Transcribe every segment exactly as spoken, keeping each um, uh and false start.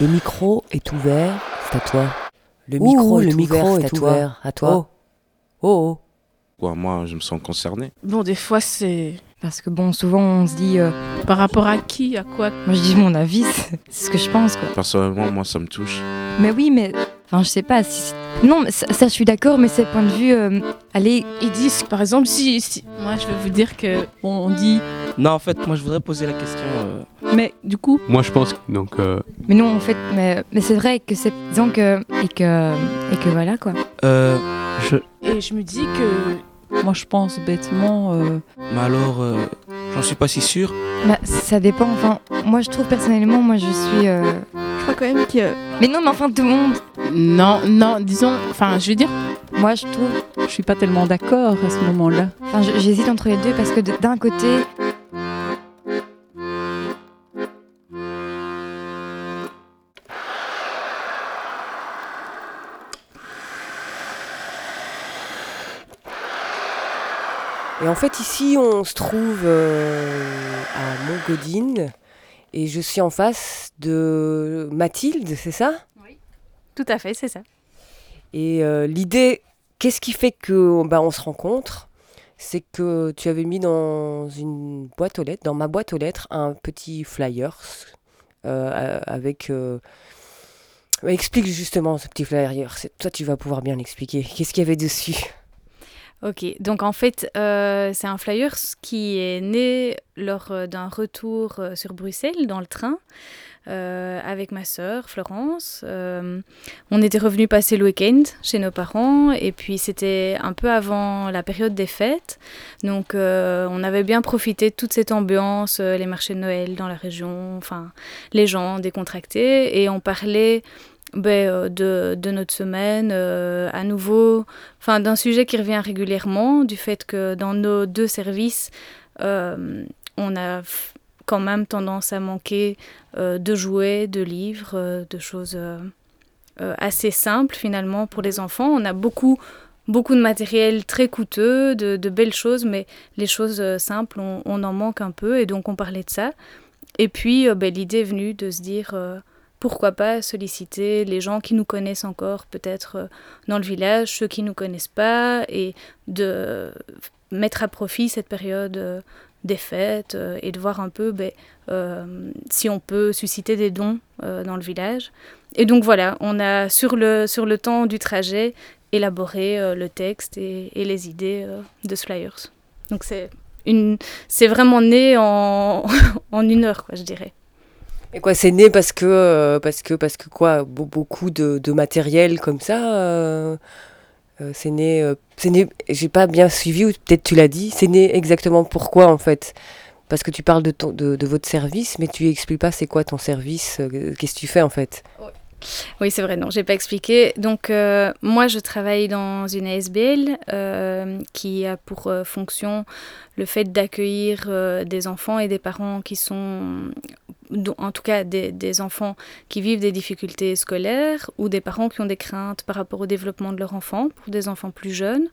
Le micro est ouvert, c'est à toi. Le Ouh, micro le est micro ouvert, c'est est à toi. ouvert, À toi. Oh, oh, oh. Quoi, moi, je me sens concerné. Bon, des fois, c'est... Parce que bon, souvent on se dit, euh, Par rapport à qui, à quoi? moi je dis mon avis, c'est c'est ce que je pense quoi. Personnellement, moi, ça me touche. Mais oui, mais enfin je sais pas. Si... Non, mais ça, ça, je suis d'accord, mais c'est le point de vue. Euh, allez, Ils disent, par exemple, si, si... Moi, je vais vous dire que bon, on dit... Non, en fait, moi je voudrais poser la question. euh, Mais du coup, Moi, je pense, donc, euh, mais non, en fait, mais, mais c'est vrai que c'est disons que et que et que voilà quoi. euh, je... et je me dis que... Moi, je pense bêtement. euh, Mais alors, euh, j'en suis pas si sûr. Bah, ça dépend. Enfin, moi je trouve personnellement, moi je suis. euh, Je crois quand même que... Mais non, mais enfin tout le monde. Non, non, disons... Enfin, je veux dire... Moi je trouve. je suis pas tellement d'accord à ce moment-là. Enfin, je- j'hésite entre les deux parce que de- d'un côté. Et en fait, ici, on se trouve euh, à Montgaudine. Et je suis en face de Mathilde, c'est ça? Tout à fait, c'est ça. Et euh, l'idée, qu'est-ce qui fait que bah, on se rencontre? C'est que tu avais mis dans une boîte aux lettres, dans ma boîte aux lettres, un petit flyer euh, avec. Euh... ouais, explique justement ce petit flyer. C'est- Toi, tu vas pouvoir bien l'expliquer. Qu'est-ce qu'il y avait dessus? Ok, donc en fait, euh, c'est un flyer qui est né lors euh, d'un retour euh, sur Bruxelles dans le train euh, avec ma sœur Florence. Euh, on était revenus passer le week-end chez nos parents et puis c'était un peu avant la période des fêtes. Donc euh, on avait bien profité de toute cette ambiance, euh, les marchés de Noël dans la région, enfin les gens décontractés et on parlait ben, euh, de, de notre semaine euh, à nouveau, enfin d'un sujet qui revient régulièrement, du fait que dans nos deux services, euh, on a f- quand même tendance à manquer euh, de jouets, de livres, euh, de choses euh, euh, assez simples finalement pour les enfants. On a beaucoup, beaucoup de matériel très coûteux, de, de belles choses, mais les choses euh, simples, on, on en manque un peu et donc on parlait de ça. Et puis euh, ben, l'idée est venue de se dire... euh, pourquoi pas solliciter les gens qui nous connaissent encore, peut-être euh, dans le village, ceux qui ne nous connaissent pas, et de mettre à profit cette période euh, des fêtes euh, et de voir un peu ben, euh, si on peut susciter des dons euh, dans le village. Et donc voilà, on a sur le, sur le temps du trajet élaboré euh, le texte et, et les idées euh, de ce flyers. Donc c'est, une, c'est vraiment né en, en une heure, quoi, je dirais. Et quoi, c'est né parce que, euh, parce que, parce que quoi, be- beaucoup de, de matériel comme ça, euh, euh, c'est né, euh, c'est né, j'ai pas bien suivi, ou peut-être tu l'as dit, c'est né exactement pourquoi en fait? Parce que tu parles de, ton, de, de votre service, mais tu expliques pas c'est quoi ton service, euh, qu'est-ce que tu fais en fait? Oui, c'est vrai, non, j'ai pas expliqué. Donc, euh, moi, je travaille dans une A S B L euh, qui a pour euh, fonction le fait d'accueillir euh, des enfants et des parents qui sont, dont- en tout cas des, des enfants qui vivent des difficultés scolaires ou des parents qui ont des craintes par rapport au développement de leur enfant, pour des enfants plus jeunes.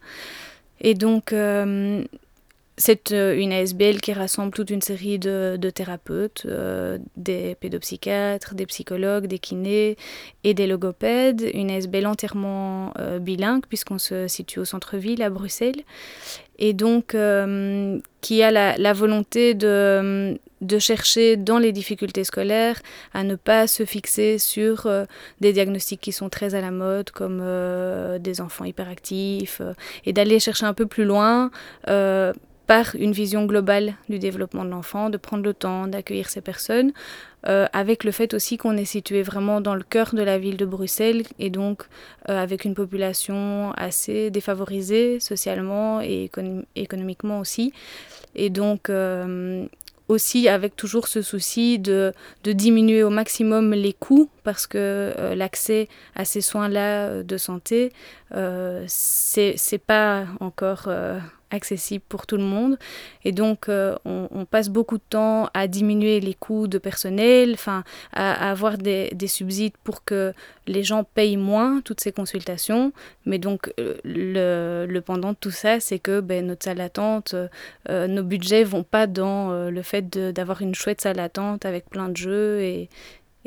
Et donc, euh, c'est euh, une A S B L qui rassemble toute une série de, de thérapeutes, euh, des pédopsychiatres, des psychologues, des kinés et des logopèdes. Une A S B L entièrement euh, bilingue puisqu'on se situe au centre-ville à Bruxelles. Et donc euh, qui a la, la volonté de, de chercher dans les difficultés scolaires à ne pas se fixer sur euh, des diagnostics qui sont très à la mode comme euh, des enfants hyperactifs euh, et d'aller chercher un peu plus loin euh, par une vision globale du développement de l'enfant, de prendre le temps d'accueillir ces personnes, euh, avec le fait aussi qu'on est situé vraiment dans le cœur de la ville de Bruxelles et donc euh, avec une population assez défavorisée socialement et économ- économiquement aussi. Et donc euh, aussi avec toujours ce souci de, de diminuer au maximum les coûts parce que euh, l'accès à ces soins-là euh, de santé, euh, c'est, c'est pas encore... Euh, accessible pour tout le monde et donc euh, on, on passe beaucoup de temps à diminuer les coûts de personnel, enfin à, à avoir des, des subsides pour que les gens payent moins toutes ces consultations, mais donc euh, le, le pendant de tout ça c'est que ben, notre salle d'attente, euh, nos budgets vont pas dans euh, le fait de, d'avoir une chouette salle d'attente avec plein de jeux et,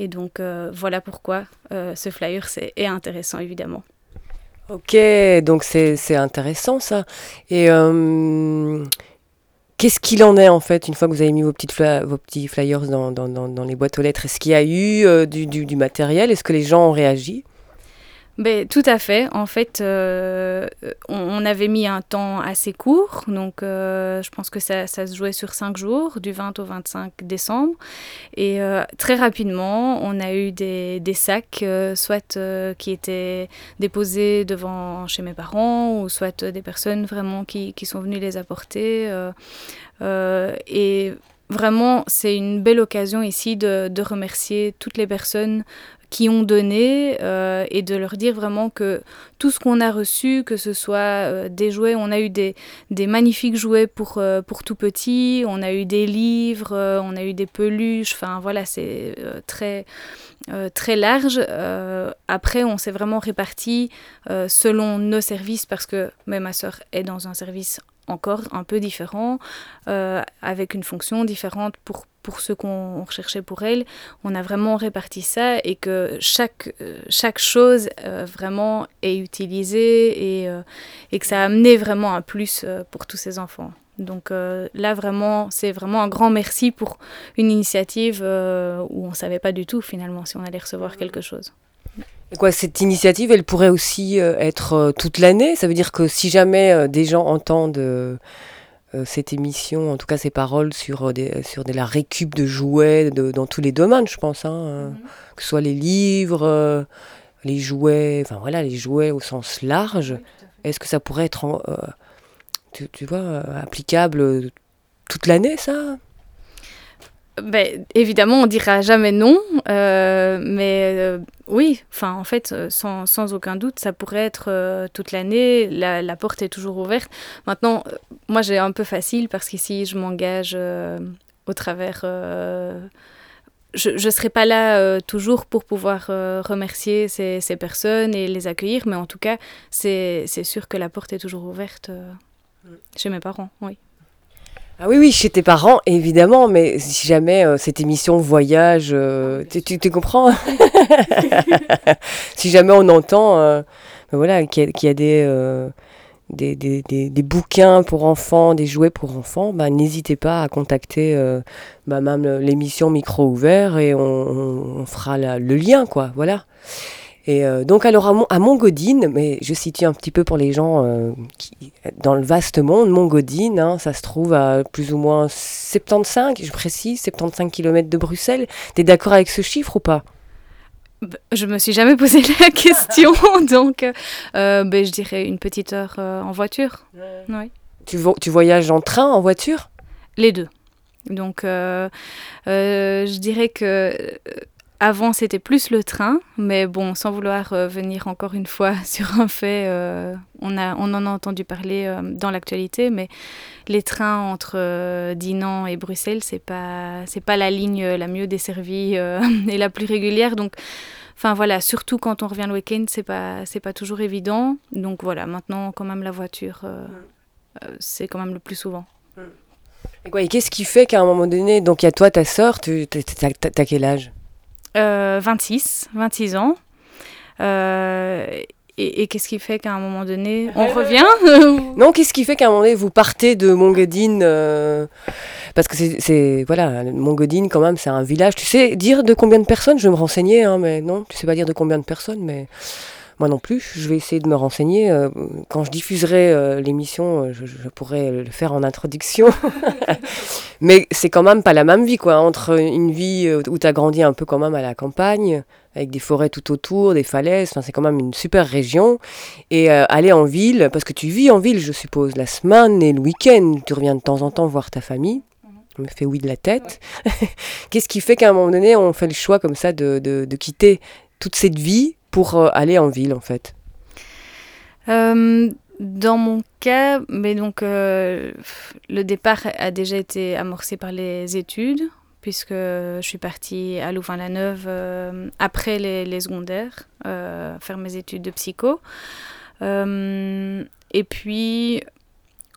Et donc, euh, voilà pourquoi euh, ce flyer c'est, est intéressant, évidemment. Ok, donc c'est, c'est intéressant ça. Et euh, qu'est-ce qu'il en est en fait, une fois que vous avez mis vos, petites fla- vos petits flyers dans, dans, dans, dans les boîtes aux lettres? Est-ce qu'il y a eu euh, du, du, du matériel? Est-ce que les gens ont réagi? Ben, tout à fait. En fait, euh, on, on avait mis un temps assez court. Donc, euh, je pense que ça, ça se jouait sur cinq jours, du vingt au vingt-cinq décembre. Et euh, très rapidement, on a eu des, des sacs, euh, soit euh, qui étaient déposés devant chez mes parents, ou soit euh, des personnes vraiment qui, qui sont venues les apporter. Euh, euh, et vraiment, c'est une belle occasion ici de, de remercier toutes les personnes qui ont donné euh, et de leur dire vraiment que tout ce qu'on a reçu, que ce soit euh, des jouets, on a eu des, des magnifiques jouets pour, euh, pour tout petit, on a eu des livres, euh, on a eu des peluches, enfin voilà, c'est euh, très, euh, très large. Euh, après, on s'est vraiment réparti euh, selon nos services parce que même ma sœur est dans un service encore un peu différent, euh, avec une fonction différente pour pour ce qu'on recherchait pour elle. On a vraiment réparti ça et que chaque, euh, chaque chose euh, vraiment est utilisée et, euh, et que ça a amené vraiment un plus euh, pour tous ces enfants. Donc euh, là, vraiment, c'est vraiment un grand merci pour une initiative euh, où on ne savait pas du tout finalement si on allait recevoir quelque chose. Et quoi, cette initiative, elle pourrait aussi euh, être euh, toute l'année? Ça veut dire que si jamais euh, des gens entendent euh, euh, cette émission, en tout cas ces paroles sur, euh, des, sur de la récup de jouets de, dans tous les domaines, je pense, hein, euh, mm-hmm. que ce soit les livres, euh, les jouets, enfin voilà, les jouets au sens large, oui, est-ce que ça pourrait être, en, euh, tu, tu vois, euh, applicable toute l'année, ça? Ben, évidemment, on dira jamais non, euh, mais euh, oui, enfin, en fait, sans, sans aucun doute, ça pourrait être euh, toute l'année. La, la porte est toujours ouverte. Maintenant, euh, moi, j'ai un peu facile parce qu'ici, je m'engage euh, au travers. Euh, je ne serai pas là euh, toujours pour pouvoir euh, remercier ces, ces personnes et les accueillir, mais en tout cas, c'est, c'est sûr que la porte est toujours ouverte euh, chez mes parents, oui. Ah oui, oui, chez tes parents, évidemment, mais si jamais euh, cette émission voyage, euh, tu, tu, tu comprends? Si jamais on entend euh, ben voilà, qu'il y a, qu'il y a des, euh, des, des, des, des bouquins pour enfants, des jouets pour enfants, ben, n'hésitez pas à contacter euh, ben, même l'émission Micro Ouvert et on, on fera la, le lien, quoi, voilà. Et euh, donc alors à, Mon- à Montgaudine, mais je situe un petit peu pour les gens euh, qui, dans le vaste monde, Montgaudine, hein, ça se trouve à plus ou moins soixante-quinze, je précise, soixante-quinze kilomètres de Bruxelles. T'es d'accord avec ce chiffre ou pas? Je me suis jamais posé la question, donc euh, ben, je dirais une petite heure euh, en voiture. Ouais. Oui. Tu, vo- tu voyages en train, en voiture? Les deux. Donc euh, euh, je dirais que... Avant, c'était plus le train, mais bon, sans vouloir euh, venir encore une fois sur un fait, euh, on, a, on en a entendu parler euh, dans l'actualité, mais les trains entre euh, Dinan et Bruxelles, c'est pas, c'est pas la ligne la mieux desservie euh, et la plus régulière. Donc, enfin voilà, surtout quand on revient le week-end, c'est pas, c'est pas toujours évident. Donc voilà, maintenant, quand même, la voiture, euh, euh, c'est quand même le plus souvent. Et, quoi, et qu'est-ce qui fait qu'à un moment donné, donc il y a toi, ta sœur, tu, t'as, t'as, t'as quel âge? Euh, vingt-six, vingt-six ans. Euh, et, et qu'est-ce qui fait qu'à un moment donné, on revient? Non, qu'est-ce qui fait qu'à un moment donné, vous partez de Montgaudine euh, parce que c'est, c'est, voilà, Montgaudine, quand même, c'est un village. Tu sais dire de combien de personnes? Je vais me renseigner, hein, mais non, tu sais pas dire de combien de personnes, mais moi non plus. Je vais essayer de me renseigner. Euh, quand je diffuserai euh, l'émission, je, je pourrai le faire en introduction. Mais c'est quand même pas la même vie, quoi. Entre une vie où tu as grandi un peu quand même à la campagne, avec des forêts tout autour, des falaises, enfin, c'est quand même une super région. Et euh, aller en ville, parce que tu vis en ville, je suppose, la semaine et le week-end, tu reviens de temps en temps voir ta famille. On me fait oui de la tête. Qu'est-ce qui fait qu'à un moment donné, on fait le choix comme ça de, de, de quitter toute cette vie pour euh, aller en ville, en fait? euh, Dans mon cas, mais donc, euh, le départ a déjà été amorcé par les études, puisque je suis partie à Louvain-la-Neuve euh, après les, les secondaires, euh, faire mes études de psycho. Euh, et puis,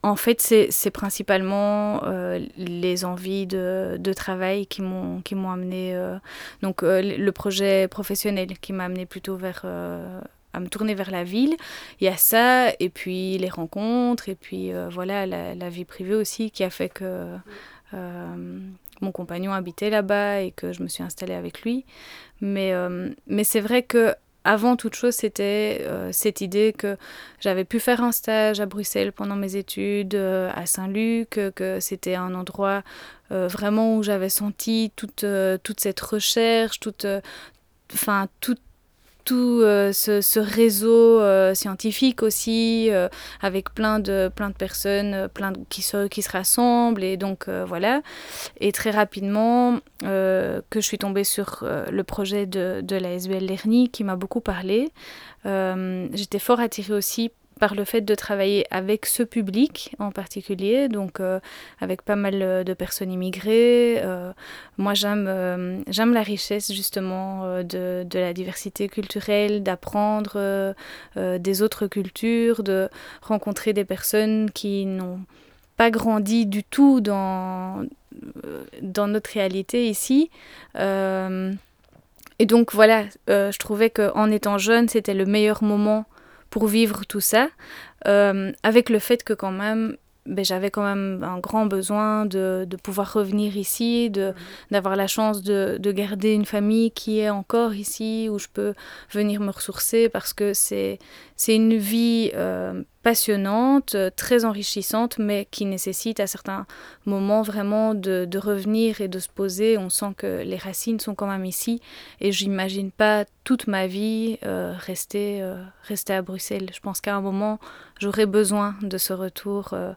en fait, c'est, c'est principalement euh, les envies de, de travail qui m'ont, qui m'ont amené, euh, donc euh, le projet professionnel qui m'a amené plutôt vers, euh, à me tourner vers la ville. Il y a ça, et puis les rencontres, et puis euh, voilà, la, la vie privée aussi qui a fait que euh, mon compagnon habitait là-bas et que je me suis installée avec lui. Mais, euh, mais c'est vrai que avant toute chose, c'était euh, cette idée que j'avais pu faire un stage à Bruxelles pendant mes études, euh, à Saint-Luc, que, que c'était un endroit euh, vraiment où j'avais senti toute, euh, toute cette recherche, toute, euh, enfin, toute tout euh, ce, ce réseau euh, scientifique aussi, euh, avec plein de, plein de personnes euh, plein de, qui, se, qui se rassemblent. Et donc, euh, voilà. Et très rapidement, euh, que je suis tombée sur euh, le projet de, de l'A S B L Lerny, qui m'a beaucoup parlé. Euh, j'étais fort attirée aussi par le fait de travailler avec ce public en particulier, donc euh, avec pas mal de personnes immigrées. Euh, moi, j'aime, euh, j'aime la richesse justement euh, de, de la diversité culturelle, d'apprendre euh, euh, des autres cultures, de rencontrer des personnes qui n'ont pas grandi du tout dans, euh, dans notre réalité ici. Euh, et donc voilà, euh, je trouvais qu'en étant jeune, c'était le meilleur moment pour vivre tout ça, euh, avec le fait que quand même, ben, j'avais quand même un grand besoin de, de pouvoir revenir ici, de, d'avoir la chance de, de garder une famille qui est encore ici, où je peux venir me ressourcer, parce que c'est, c'est une vie euh, passionnante, très enrichissante, mais qui nécessite à certains moments vraiment de, de revenir et de se poser. On sent que les racines sont quand même ici, et j'imagine pas toute ma vie euh, rester, euh, rester à Bruxelles. Je pense qu'à un moment, j'aurai besoin de ce retour euh,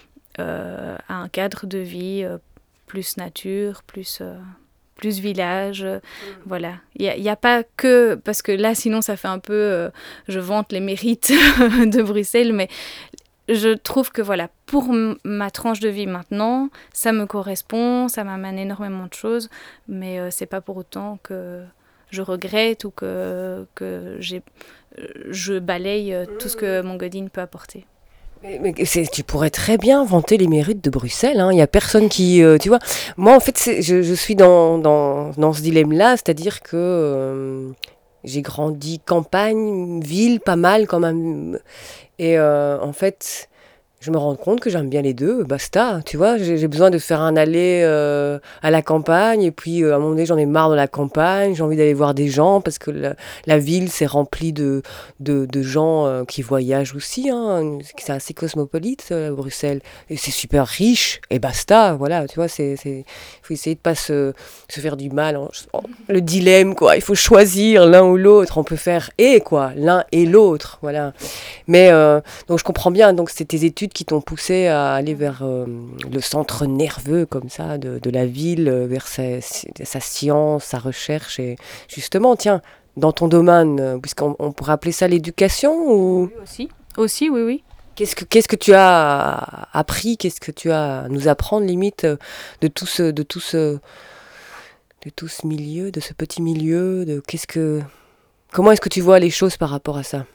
euh, à un cadre de vie euh, plus nature, plus, euh, plus village. Euh, mmh. Voilà. Il n'y a, a pas que... Parce que là, sinon, ça fait un peu... Euh, je vante les mérites de Bruxelles, mais je trouve que, voilà, pour m- ma tranche de vie maintenant, ça me correspond, ça m'amène énormément de choses, mais euh, c'est pas pour autant que je regrette ou que, que j'ai, je balaye tout ce que mon Godine peut apporter. Mais, mais c'est, tu pourrais très bien vanter les mérites de Bruxelles. Hein. Il n'y a personne qui... Euh, tu vois, moi, en fait, c'est, je, je suis dans, dans, dans ce dilemme-là, c'est-à-dire que euh, j'ai grandi campagne, ville, pas mal quand même. Et euh, en fait... je me rends compte que j'aime bien les deux, basta, tu vois, j'ai, j'ai besoin de faire un aller euh, à la campagne, et puis euh, à un moment donné, j'en ai marre de la campagne, j'ai envie d'aller voir des gens, parce que la, la ville, c'est rempli de, de, de gens euh, qui voyagent aussi, hein, c'est assez cosmopolite, euh, Bruxelles, et c'est super riche, et basta, voilà, tu vois, c'est, c'est, faut essayer de pas se, se faire du mal, hein, le dilemme, quoi, il faut choisir l'un ou l'autre, on peut faire et, quoi, l'un et l'autre, voilà, mais, euh, donc je comprends bien, donc c'est tes études qui t'ont poussé à aller vers euh, le centre nerveux comme ça de, de la ville, vers sa, sa science, sa recherche. Et justement, tiens, dans ton domaine, puisqu'on on pourrait appeler ça l'éducation ou... Oui, aussi, aussi, oui, oui. Qu'est-ce que, qu'est-ce que tu as appris, qu'est-ce que tu as à nous apprendre limite de tout ce, de tout ce, de tout ce milieu, de ce petit milieu, de qu'est-ce que, comment est-ce que tu vois les choses par rapport à ça?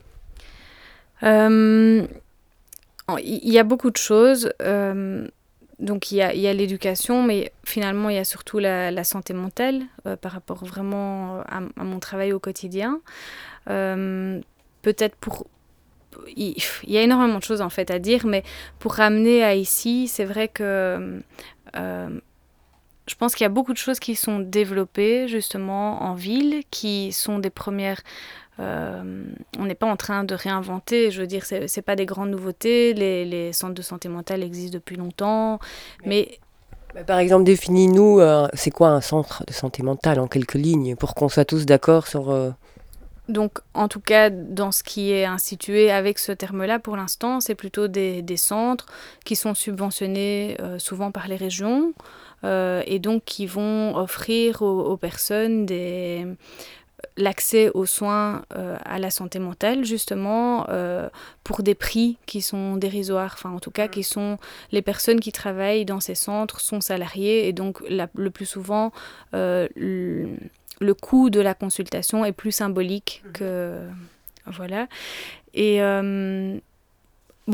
Euh... Il y a beaucoup de choses. Euh, donc, il y a, il y a l'éducation, mais finalement, il y a surtout la, la santé mentale euh, par rapport vraiment à, à mon travail au quotidien. Euh, peut-être pour... Il, il y a énormément de choses, en fait, à dire, mais pour ramener à ici, c'est vrai que... Euh, je pense qu'il y a beaucoup de choses qui sont développées, justement, en ville, qui sont des premières... Euh, on n'est pas en train de réinventer, je veux dire, c'est, c'est pas des grandes nouveautés, les, les centres de santé mentale existent depuis longtemps, mais... mais par exemple, définis-nous, euh, c'est quoi un centre de santé mentale en quelques lignes, pour qu'on soit tous d'accord sur... Euh... Donc, en tout cas, dans ce qui est institué avec ce terme-là, pour l'instant, c'est plutôt des, des centres qui sont subventionnés euh, souvent par les régions, euh, et donc qui vont offrir aux, aux personnes des... l'accès aux soins euh, à la santé mentale, justement, euh, pour des prix qui sont dérisoires. Enfin, en tout cas, qui sont... Les personnes qui travaillent dans ces centres sont salariées, et donc, la, le plus souvent, euh, le, le coût de la consultation est plus symbolique que... Voilà. Et, euh, bon...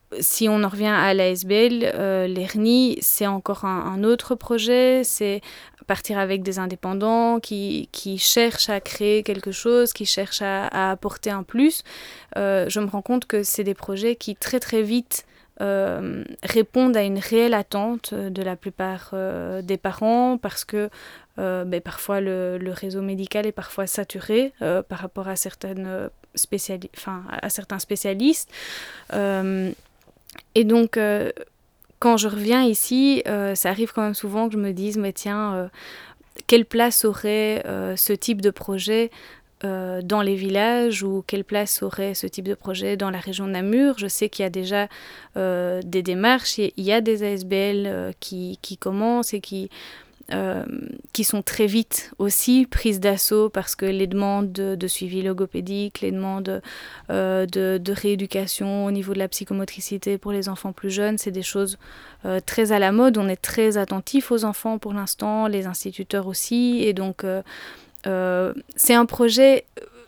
si on en revient à l'A S B L, euh, l'E R N I, c'est encore un, un autre projet, c'est partir avec des indépendants qui, qui cherchent à créer quelque chose, qui cherchent à, à apporter un plus. Euh, je me rends compte que c'est des projets qui très très vite euh, répondent à une réelle attente de la plupart euh, des parents parce que euh, ben, parfois le, le réseau médical est parfois saturé euh, par rapport à, certaines spéciali- enfin, à certains spécialistes. Euh, et donc... Euh, Quand je reviens ici, euh, ça arrive quand même souvent que je me dise, mais tiens, euh, quelle place aurait euh, ce type de projet euh, dans les villages ou quelle place aurait ce type de projet dans la région de Namur? Je sais qu'il y a déjà euh, des démarches, il y a des A S B L euh, qui, qui commencent et qui, euh, qui sont très vite aussi prises d'assaut parce que les demandes de, de suivi logopédique, les demandes euh, de, de rééducation au niveau de la psychomotricité pour les enfants plus jeunes, c'est des choses euh, très à la mode. On est très attentif aux enfants pour l'instant, les instituteurs aussi. Et donc, euh, euh, c'est un projet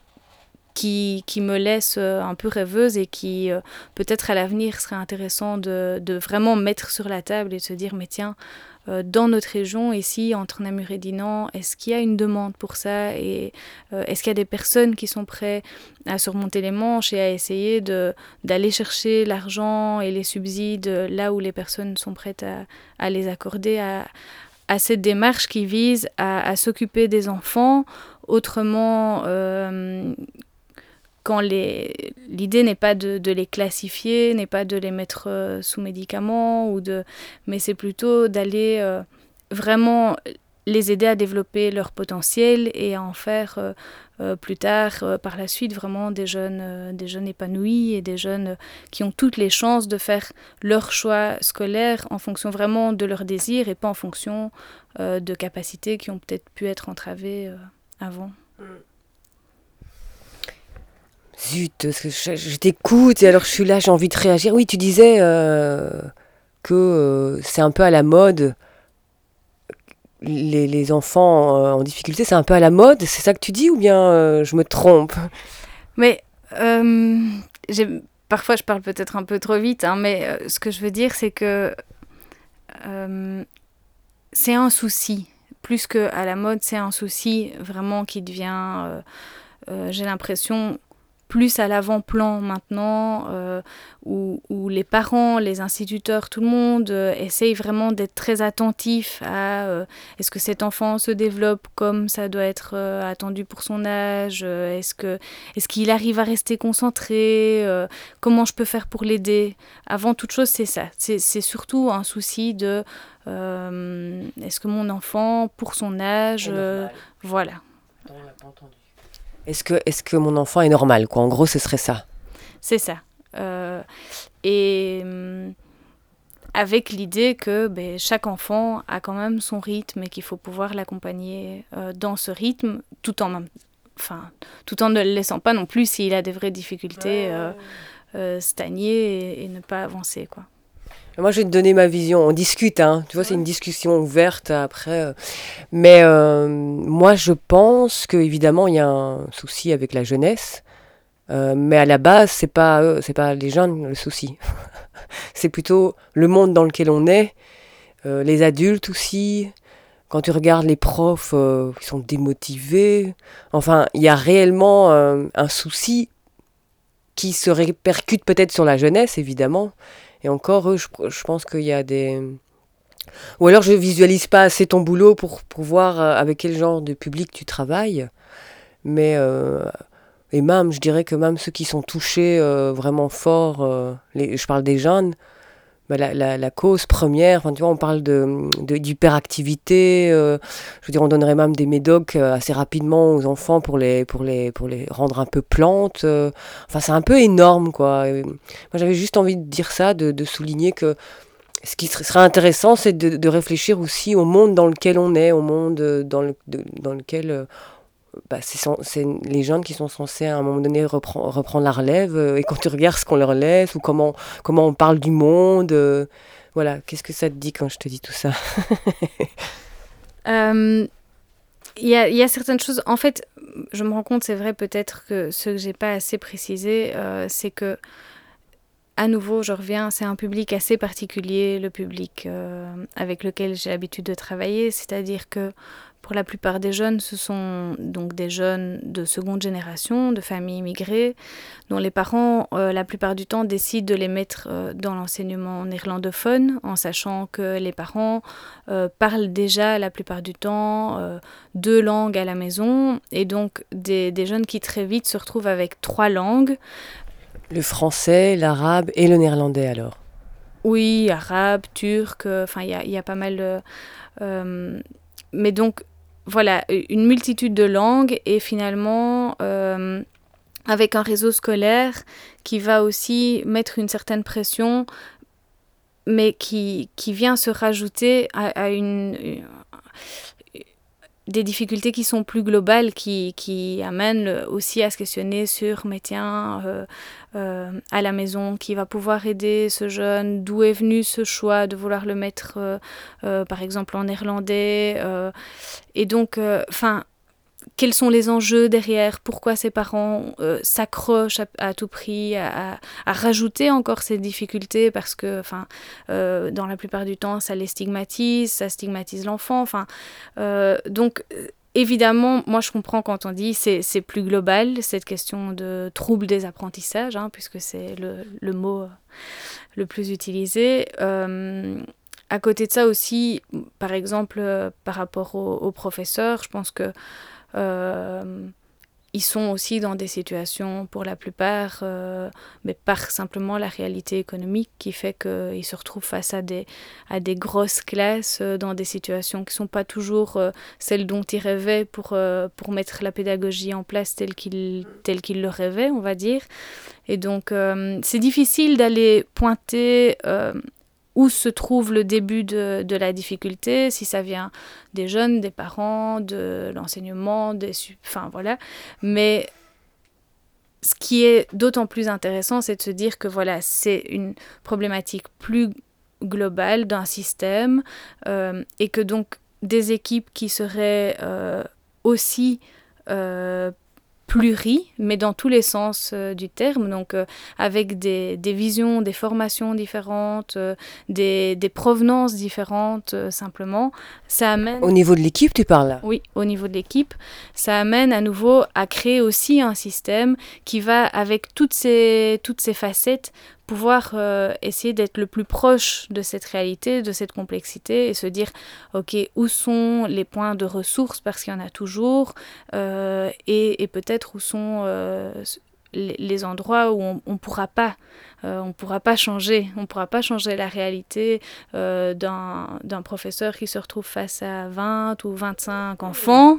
qui, qui me laisse un peu rêveuse et qui, euh, peut-être à l'avenir, serait intéressant de, de vraiment mettre sur la table et de se dire, mais tiens, Euh, dans notre région, ici, entre Namur et Dinan, est-ce qu'il y a une demande pour ça et euh, est-ce qu'il y a des personnes qui sont prêtes à se remonter les manches et à essayer de, d'aller chercher l'argent et les subsides là où les personnes sont prêtes à, à les accorder à, à cette démarche qui vise à, à s'occuper des enfants autrement euh, quand les... l'idée n'est pas de, de les classifier, n'est pas de les mettre euh, sous médicaments, ou de... mais c'est plutôt d'aller euh, vraiment les aider à développer leur potentiel et à en faire euh, euh, plus tard, euh, par la suite, vraiment des jeunes, euh, des jeunes épanouis et des jeunes euh, qui ont toutes les chances de faire leur choix scolaire en fonction vraiment de leurs désirs et pas en fonction euh, de capacités qui ont peut-être pu être entravées euh, avant. Zut, parce que je, je t'écoute et alors je suis là, j'ai envie de réagir. Oui, tu disais euh, que euh, c'est un peu à la mode, les, les enfants euh, en difficulté, c'est un peu à la mode, c'est ça que tu dis ou bien euh, je me trompe? Mais euh, j'ai, parfois je parle peut-être un peu trop vite, hein, mais euh, ce que je veux dire c'est que euh, c'est un souci. Plus qu'à la mode, c'est un souci vraiment qui devient, euh, euh, j'ai l'impression... plus à l'avant-plan maintenant, euh, où, où les parents, les instituteurs, tout le monde euh, essaye vraiment d'être très attentif à euh, est-ce que cet enfant se développe comme ça doit être euh, attendu pour son âge, euh, est-ce que, est-ce qu'il arrive à rester concentré, euh, comment je peux faire pour l'aider. Avant toute chose, c'est ça. C'est, c'est surtout un souci de euh, est-ce que mon enfant, pour son âge, euh, voilà. On l'a pas entendu. Est-ce que, est-ce que mon enfant est normal, quoi? En gros, ce serait ça. C'est ça. Euh, et euh, avec l'idée que ben, chaque enfant a quand même son rythme et qu'il faut pouvoir l'accompagner euh, dans ce rythme, tout en, enfin, tout en ne le laissant pas non plus s'il a des vraies difficultés, euh, euh, stagner et, et ne pas avancer, quoi. Moi, je vais te donner ma vision. On discute, hein. Tu vois, c'est une discussion ouverte après. Mais euh, moi, je pense qu'évidemment, il y a un souci avec la jeunesse. Euh, mais à la base, c'est pas eux, c'est pas les jeunes le souci. C'est plutôt le monde dans lequel on est, euh, les adultes aussi. Quand tu regardes les profs euh, qui sont démotivés. Enfin, il y a réellement euh, un souci qui se répercute peut-être sur la jeunesse, évidemment. Et encore, eux, je, je pense qu'il y a des... Ou alors, je visualise pas assez ton boulot pour, pour voir euh, avec quel genre de public tu travailles. Mais, euh, et même, je dirais que même ceux qui sont touchés euh, vraiment fort, euh, les, je parle des jeunes, bah, la, la, la cause première, enfin, tu vois, on parle de, de, d'hyperactivité, euh, je veux dire, on donnerait même des médocs euh, assez rapidement aux enfants pour les, pour les, pour les rendre un peu plantes. Euh, enfin, c'est un peu énorme, quoi. Et, moi, j'avais juste envie de dire ça, de, de souligner que ce qui serait intéressant, c'est de, de réfléchir aussi au monde dans lequel on est, au monde dans, le, de, dans lequel... Euh, bah, c'est, c'est les jeunes qui sont censés à un moment donné reprendre, reprendre la relève, euh, et quand tu regardes ce qu'on leur laisse ou comment, comment on parle du monde, euh, voilà, qu'est-ce que ça te dit quand je te dis tout ça? Il euh, y, a, y a certaines choses, en fait, je me rends compte, c'est vrai peut-être que ce que j'ai pas assez précisé, euh, c'est que à nouveau, je reviens, c'est un public assez particulier, le public euh, avec lequel j'ai l'habitude de travailler, c'est-à-dire que pour la plupart des jeunes, ce sont donc des jeunes de seconde génération, de familles immigrées, dont les parents, euh, la plupart du temps, décident de les mettre euh, dans l'enseignement néerlandophone, en sachant que les parents euh, parlent déjà la plupart du temps euh, deux langues à la maison, et donc des, des jeunes qui très vite se retrouvent avec trois langues. Le français, l'arabe et le néerlandais alors. Oui, arabe, turc, enfin euh, il y, y a pas mal de... Euh, mais donc, voilà, une multitude de langues et finalement euh, avec un réseau scolaire qui va aussi mettre une certaine pression, mais qui, qui vient se rajouter à, à une, une, des difficultés qui sont plus globales, qui, qui amènent aussi à se questionner sur, mais tiens, euh, euh, à la maison, qui va pouvoir aider ce jeune, d'où est venu ce choix de vouloir le mettre, euh, euh, par exemple, en néerlandais, euh, et donc, enfin, euh, quels sont les enjeux derrière, pourquoi ses parents euh, s'accrochent à, à tout prix à, à, à rajouter encore ces difficultés, parce que euh, dans la plupart du temps, ça les stigmatise, ça stigmatise l'enfant. Euh, donc, évidemment, moi je comprends quand on dit c'est c'est plus global, cette question de trouble des apprentissages, hein, puisque c'est le, le mot euh, le plus utilisé. Euh, à côté de ça aussi, par exemple, euh, par rapport aux, aux professeurs, je pense que Euh, ils sont aussi dans des situations, pour la plupart, euh, mais par simplement la réalité économique qui fait qu'ils se retrouvent face à des, à des grosses classes, euh, dans des situations qui ne sont pas toujours euh, celles dont ils rêvaient pour, euh, pour mettre la pédagogie en place telle qu'ils, telle qu'ils le rêvaient, on va dire. Et donc, euh, c'est difficile d'aller pointer... Euh, où se trouve le début de, de la difficulté, si ça vient des jeunes, des parents, de l'enseignement, des, enfin voilà. Mais ce qui est d'autant plus intéressant, c'est de se dire que voilà, c'est une problématique plus globale d'un système euh, et que donc des équipes qui seraient euh, aussi euh, pluri, mais dans tous les sens euh, du terme, donc euh, avec des, des visions, des formations différentes, euh, des, des provenances différentes, euh, simplement, ça amène... Au niveau de l'équipe, tu parles là ? Oui, au niveau de l'équipe, ça amène à nouveau à créer aussi un système qui va, avec toutes ces, toutes ces facettes, pouvoir euh, essayer d'être le plus proche de cette réalité, de cette complexité, et se dire, ok, où sont les points de ressources, parce qu'il y en a toujours, euh, et, et peut-être où sont euh, les, les endroits où on ne pourra pas, euh, on pourra pas changer, on ne pourra pas changer la réalité euh, d'un, d'un professeur qui se retrouve face à vingt ou vingt-cinq enfants,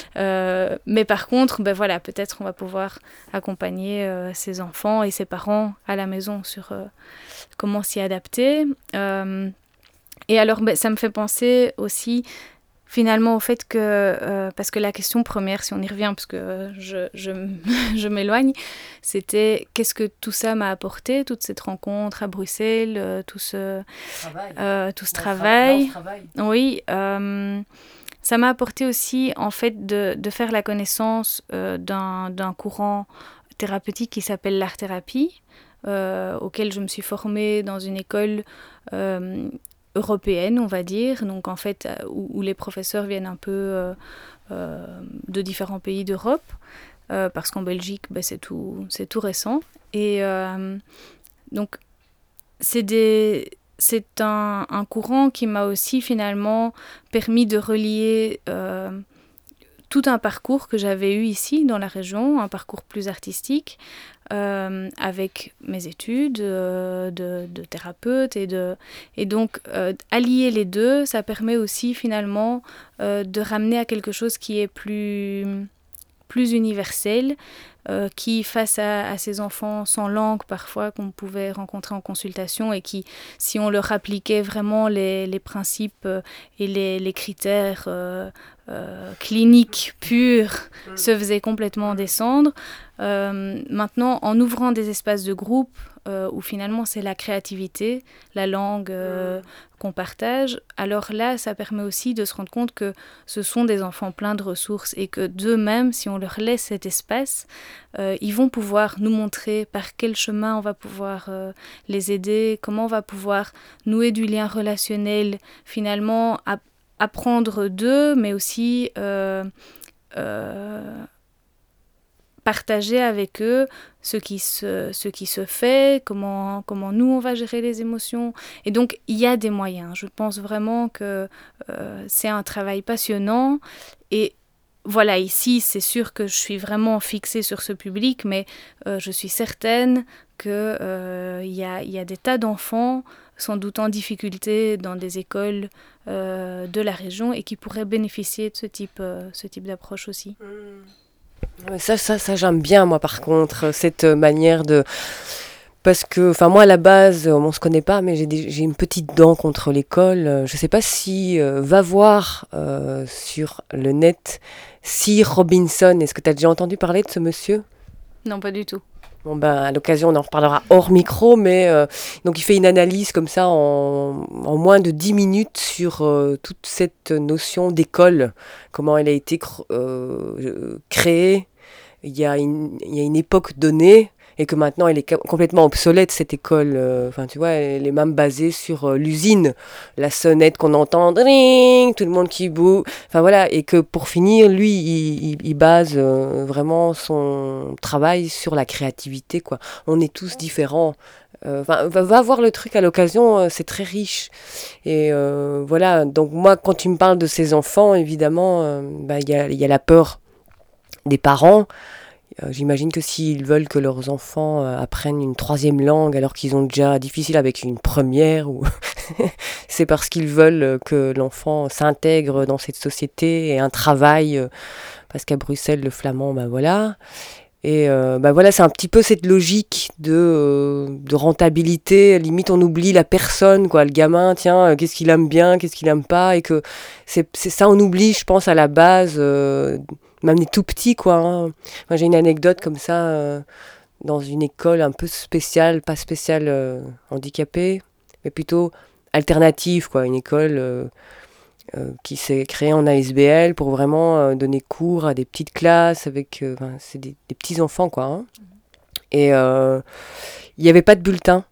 euh, mais par contre, ben voilà, peut-être on va pouvoir accompagner euh, ses enfants et ses parents à la maison sur euh, comment s'y adapter. Euh, et alors, ben, ça me fait penser aussi finalement au fait que, euh, parce que la question première, si on y revient, parce que euh, je, je, je m'éloigne, c'était qu'est-ce que tout ça m'a apporté, toute cette rencontre à Bruxelles, euh, tout ce travail. Euh, tout ce travail. travail. Oui, euh, ça m'a apporté aussi en fait de, de faire la connaissance euh, d'un, d'un courant thérapeutique qui s'appelle l'art-thérapie, euh, auquel je me suis formée dans une école euh, européenne, on va dire, donc en fait où, où les professeurs viennent un peu euh, euh, de différents pays d'Europe, euh, parce qu'en Belgique, bah, c'est tout, c'est tout récent. Et euh, donc c'est des, c'est un, un courant qui m'a aussi finalement permis de relier euh, tout un parcours que j'avais eu ici dans la région, un parcours plus artistique, euh, avec mes études euh, de, de thérapeute. Et, de, et donc, euh, allier les deux, ça permet aussi finalement euh, de ramener à quelque chose qui est plus, plus universel, euh, qui, face à, à ces enfants sans langue parfois qu'on pouvait rencontrer en consultation et qui, si on leur appliquait vraiment les, les principes euh, et les, les critères euh, euh, cliniques purs, mmh. se faisaient complètement descendre. Euh, maintenant, en ouvrant des espaces de groupe euh, où finalement c'est la créativité, la langue euh, mmh. qu'on partage, alors là, ça permet aussi de se rendre compte que ce sont des enfants pleins de ressources et que d'eux-mêmes, si on leur laisse cet espace, euh, ils vont pouvoir nous montrer par quel chemin on va pouvoir euh, les aider, comment on va pouvoir nouer du lien relationnel, finalement ap- apprendre d'eux, mais aussi euh, euh, partager avec eux ce qui se, ce qui se fait, comment, comment nous on va gérer les émotions. Et donc il y a des moyens. Je pense vraiment que euh, c'est un travail passionnant. Et voilà, ici c'est sûr que je suis vraiment fixée sur ce public, mais euh, je suis certaine qu'il euh, y a, y a des tas d'enfants sans doute en difficulté dans des écoles euh, de la région et qui pourraient bénéficier de ce type, euh, ce type d'approche aussi. Ouais, Ça, ça, ça, j'aime bien, moi, par contre, cette euh, manière de... Parce que, enfin, moi, à la base, euh, on se connaît pas, mais j'ai, des- j'ai une petite dent contre l'école. Euh, Je sais pas si... euh, va voir euh, sur le net Sir Robinson. Est-ce que tu as déjà entendu parler de ce monsieur? Non, pas du tout. Bon, ben, à l'occasion, on en reparlera hors micro, mais euh, donc il fait une analyse comme ça en, en moins de dix minutes sur euh, toute cette notion d'école, comment elle a été cr- euh, créée il y a une, il y a une époque donnée, et que maintenant elle est ca- complètement obsolète, cette école. euh, Enfin, tu vois, elle est même basée sur euh, l'usine, la sonnette qu'on entend, dring, tout le monde qui boue. Enfin voilà, et que pour finir, lui, il, il- il base euh, vraiment son travail sur la créativité, quoi. On est tous différents. Euh, Enfin, va, va voir le truc à l'occasion, euh, c'est très riche. Et euh, voilà, donc moi, quand tu me parles de ces enfants, évidemment, euh, bah, il y a, il y a la peur des parents. Euh, j'imagine que s'ils veulent que leurs enfants euh, apprennent une troisième langue alors qu'ils ont déjà difficile avec une première, ou c'est parce qu'ils veulent euh, que l'enfant s'intègre dans cette société et un travail, euh, parce qu'à Bruxelles, le flamand, ben voilà. Et euh, ben voilà, c'est un petit peu cette logique de, euh, de rentabilité. Limite, on oublie la personne, quoi. Le gamin, tiens, euh, qu'est-ce qu'il aime bien, qu'est-ce qu'il aime pas, et que c'est, c'est ça, on oublie, je pense, à la base, euh, même les tout petits, quoi. Hein. Moi, j'ai une anecdote comme ça, euh, dans une école un peu spéciale, pas spéciale euh, handicapée, mais plutôt alternative, quoi. Une école euh, euh, qui s'est créée en A S B L pour vraiment euh, donner cours à des petites classes avec, euh, enfin, c'est des, des petits enfants, quoi. Hein. Et euh, il n'y avait pas de bulletin.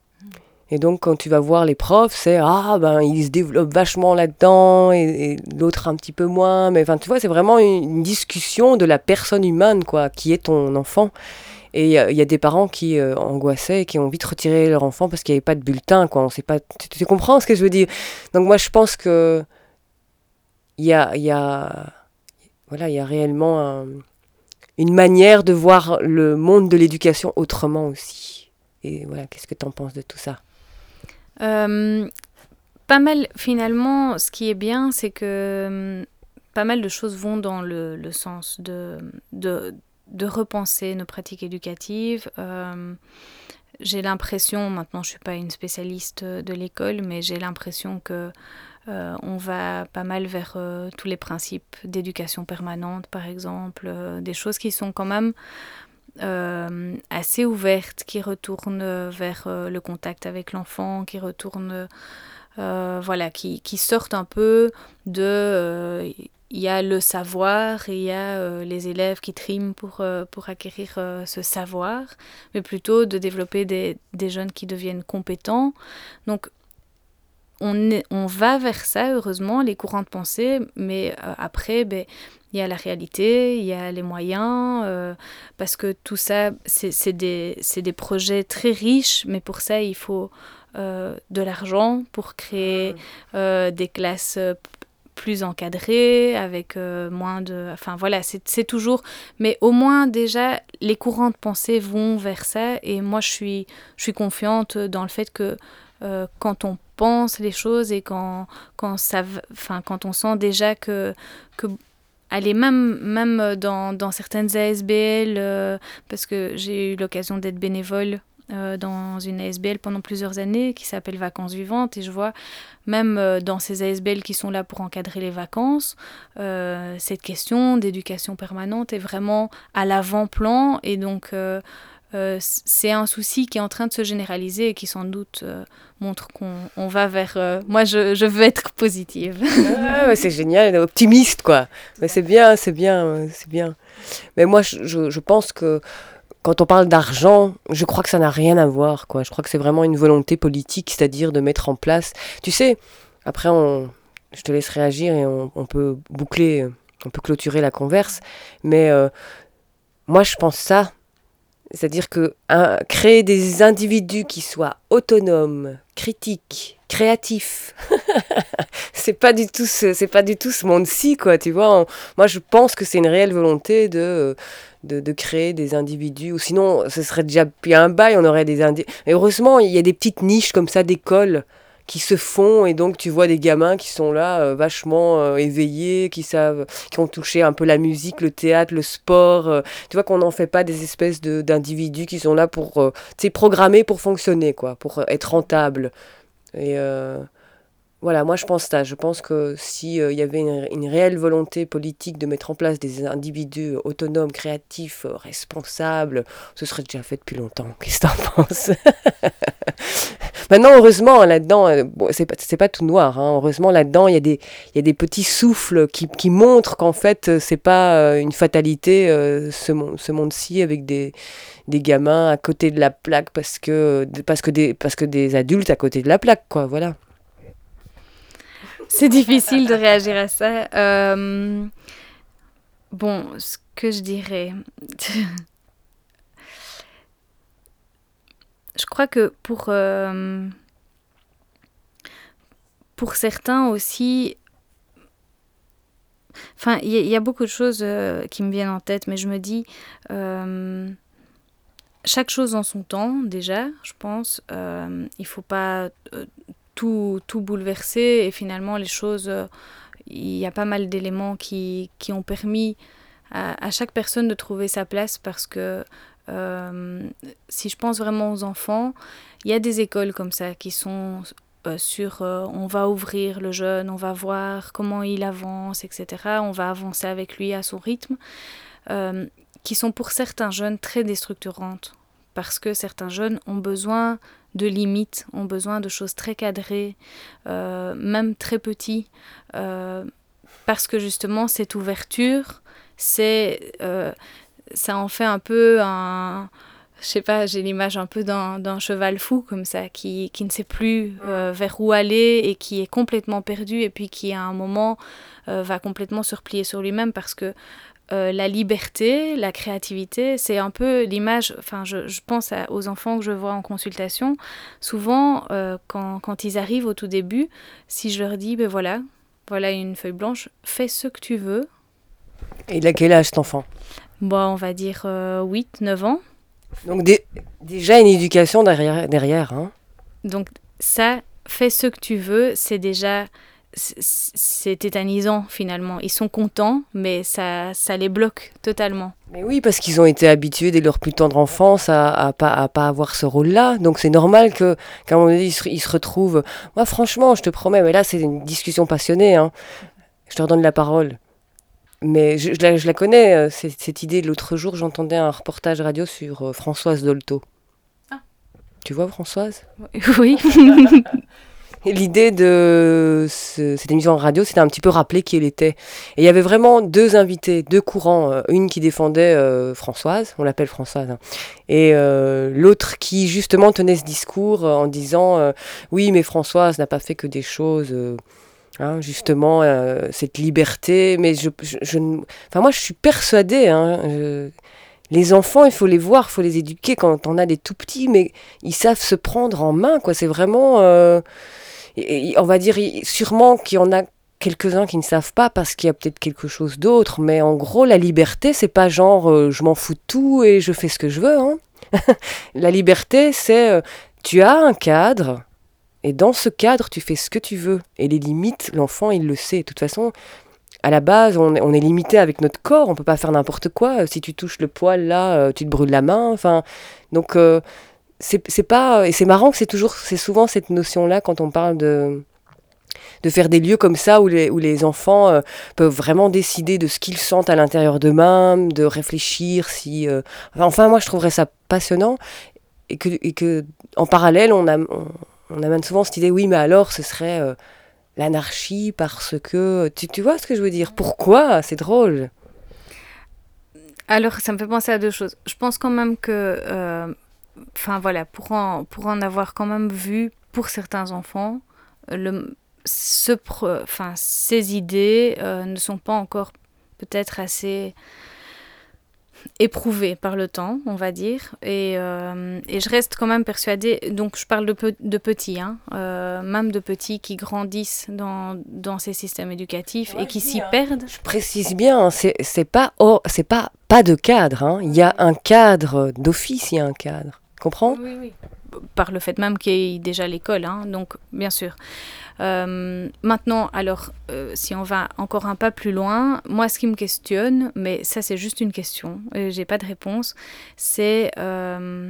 Et donc, quand tu vas voir les profs, c'est ah ben ils se développent vachement là-dedans et, et l'autre un petit peu moins. Mais enfin, tu vois, c'est vraiment une, une discussion de la personne humaine, quoi, qui est ton enfant. Et il y, a- il y a des parents qui euh, angoissaient et qui ont vite retiré leur enfant parce qu'il n'y avait pas de bulletin, quoi. On sait pas. Tu, tu comprends ce que je veux dire? Donc moi, je pense que il y a, il y a, voilà, il y a réellement un- une manière de voir le monde de l'éducation autrement aussi. Et voilà, qu'est-ce que tu en penses de tout ça? Euh, Pas mal, finalement, ce qui est bien, c'est que hum, pas mal de choses vont dans le, le sens de, de, de repenser nos pratiques éducatives. Euh, j'ai l'impression, maintenant je ne suis pas une spécialiste de l'école, mais j'ai l'impression que euh, on va pas mal vers euh, tous les principes d'éducation permanente, par exemple, euh, des choses qui sont quand même euh, assez ouvertes, qui retournent vers euh, le contact avec l'enfant, qui retournent, euh, voilà, qui, qui sortent un peu de... euh, il y a le savoir et il y a euh, les élèves qui triment pour, euh, pour acquérir euh, ce savoir, mais plutôt de développer des, des jeunes qui deviennent compétents. Donc, on, est, on va vers ça, heureusement, les courants de pensée, mais euh, après, ben, il y a la réalité, il y a les moyens, euh, parce que tout ça, c'est, c'est, des, c'est des projets très riches, mais pour ça, il faut euh, de l'argent pour créer euh, des classes euh, plus encadrées, avec euh, moins de... Enfin voilà, c'est, c'est toujours... Mais au moins, déjà, les courants de pensée vont vers ça, et moi, je suis, je suis confiante dans le fait que euh, quand on pense les choses et quand, quand, ça, enfin, quand on sent déjà que... que allez, même, même dans, dans certaines A S B L, euh, parce que j'ai eu l'occasion d'être bénévole euh, dans une A S B L pendant plusieurs années qui s'appelle Vacances Vivantes, et je vois même euh, dans ces A S B L qui sont là pour encadrer les vacances, euh, cette question d'éducation permanente est vraiment à l'avant-plan, et donc euh, euh, c'est un souci qui est en train de se généraliser et qui sans doute euh, montre qu'on on va vers... Euh, moi, je, je veux être positive. Ah, ouais, c'est génial, optimiste, quoi. Mais c'est bien, c'est bien, c'est bien. Mais moi, je, je, je pense que quand on parle d'argent, je crois que ça n'a rien à voir, quoi. Je crois que c'est vraiment une volonté politique, c'est-à-dire de mettre en place... Tu sais, après, on, je te laisse réagir et on, on peut boucler, on peut clôturer la converse. Mais euh, moi, je pense ça. C'est-à-dire que hein, créer des individus qui soient autonomes, critiques, créatifs, c'est pas du tout ce, c'est pas du tout ce monde-ci, quoi. Tu vois, on, moi, je pense que c'est une réelle volonté de... De, de créer des individus, ou sinon ce serait déjà puis un bail, on aurait des individus. Mais heureusement, il y a des petites niches comme ça d'écoles qui se font, et donc tu vois des gamins qui sont là euh, vachement euh, éveillés, qui savent, qui ont touché un peu la musique, le théâtre, le sport. Euh, tu vois qu'on n'en fait pas des espèces de, d'individus qui sont là pour, euh, tu sais, programmés pour fonctionner, quoi, pour euh, être rentables. Et euh, voilà, moi je pense ça. Je pense que s'il euh, y avait une, une réelle volonté politique de mettre en place des individus autonomes, créatifs, euh, responsables, ce serait déjà fait depuis longtemps. Qu'est-ce que t'en penses? Maintenant, heureusement, là-dedans, euh, bon, c'est pas, c'est pas tout noir. Hein. Heureusement, là-dedans, il y a des, il y a des petits souffles qui, qui montrent qu'en fait, euh, c'est pas euh, une fatalité, euh, ce, mon- ce monde-ci, avec des, des gamins à côté de la plaque parce que, parce que des, parce que des adultes à côté de la plaque, quoi. Voilà. C'est difficile de réagir à ça. Euh, bon, ce que je dirais... je crois que pour, euh, pour certains aussi... Enfin, il y, a- il y a beaucoup de choses euh, qui me viennent en tête, mais je me dis... euh, chaque chose en son temps, déjà, je pense. Euh, il ne faut pas euh, tout, tout bouleverser. Et finalement, les choses... euh, il y a pas mal d'éléments qui, qui ont permis à, à chaque personne de trouver sa place parce que euh, si je pense vraiment aux enfants, il y a des écoles comme ça qui sont euh, sur euh, on va ouvrir le jeune, on va voir comment il avance, et cetera. On va avancer avec lui à son rythme, euh, qui sont pour certains jeunes très déstructurantes parce que certains jeunes ont besoin de limites, ont besoin de choses très cadrées, euh, même très petits, euh, parce que justement cette ouverture, c'est, euh, ça en fait un peu un, je sais pas, j'ai l'image un peu d'un, d'un cheval fou comme ça, qui, qui ne sait plus euh, vers où aller et qui est complètement perdu et puis qui à un moment euh, va complètement se replier sur lui-même parce que euh, la liberté, la créativité, c'est un peu l'image, enfin je, je pense à- aux enfants que je vois en consultation, souvent euh, quand, quand ils arrivent au tout début, si je leur dis, ben voilà, voilà une feuille blanche, fais ce que tu veux, Et il a quel âge cet enfant? bon, on va dire euh, huit neuf ans, Donc dé- déjà une éducation derrière, derrière hein. donc ça, fais ce que tu veux, c'est déjà, c'est c'est tétanisant finalement, ils sont contents, mais ça, ça les bloque totalement. Mais oui, parce qu'ils ont été habitués dès leur plus tendre enfance à, à pas à pas avoir ce rôle-là. Donc c'est normal que qu'à un moment donné, ils se, ils se retrouvent. Moi, franchement, je te promets, mais là, c'est une discussion passionnée. Hein. Je te redonne la parole. Mais je, je la, je la connais, euh, cette, cette idée. L'autre jour, j'entendais un reportage radio sur euh, Françoise Dolto. Ah. Tu vois Françoise? Oui. Et l'idée de ce- cette émission en radio, c'était un petit peu rappeler qui elle était. Et il y avait vraiment deux invités, deux courants. euh, Une qui défendait euh, Françoise, on l'appelle Françoise, hein, et euh, l'autre qui justement tenait ce discours euh, en disant euh, oui, mais Françoise n'a pas fait que des choses, euh, hein, justement, euh, cette liberté. Mais je, je, je ne- enfin, moi, je suis persuadée. Hein, je- les enfants, il faut les voir, il faut les éduquer quand on a des tout petits, mais ils savent se prendre en main, quoi. C'est vraiment. euh, et- et on va dire il- sûrement qu'il y en a quelques-uns qui ne savent pas parce qu'il y a peut-être quelque chose d'autre, mais en gros, la liberté, c'est pas genre euh, je m'en fous de tout et je fais ce que je veux. Hein. La liberté, c'est euh, tu as un cadre et dans ce cadre, tu fais ce que tu veux. Et les limites, l'enfant, il le sait. De toute façon, à la base, on est, on est limité avec notre corps, on peut pas faire n'importe quoi. Euh, Si tu touches le poil là, euh, tu te brûles la main. Enfin, donc euh, c'est c'est pas et c'est marrant que c'est toujours c'est souvent cette notion là quand on parle de de faire des lieux comme ça où les, où les enfants euh, peuvent vraiment décider de ce qu'ils sentent à l'intérieur d'eux-mêmes, de réfléchir si... euh, Enfin, enfin, moi, je trouverais ça passionnant et que, et que en parallèle, on, a, on, on amène souvent cette idée, oui, mais alors, ce serait euh, l'anarchie parce que... Tu, tu vois ce que je veux dire? Pourquoi? C'est drôle. Alors, ça me fait penser à deux choses. Je pense quand même que... Enfin, euh, voilà, pour en, pour en avoir quand même vu, pour certains enfants, le... Ce pro... enfin, ces idées euh, ne sont pas encore peut-être assez éprouvées par le temps, on va dire. Et, euh, et je reste quand même persuadée, donc je parle de, pe- de petits, hein, euh, même de petits qui grandissent dans, dans ces systèmes éducatifs ouais, et qui s'y hein. perdent. Je précise bien, c'est, c'est pas oh, c'est pas, pas de cadre. Hein. Il y a un cadre d'office, il y a un cadre. Comprends? Oui, oui. Par le fait même qu'il y ait déjà l'école, hein, donc bien sûr. Euh, maintenant, alors, euh, si on va encore un pas plus loin, moi, ce qui me questionne, mais ça, c'est juste une question, et j'ai pas de réponse, c'est... Euh,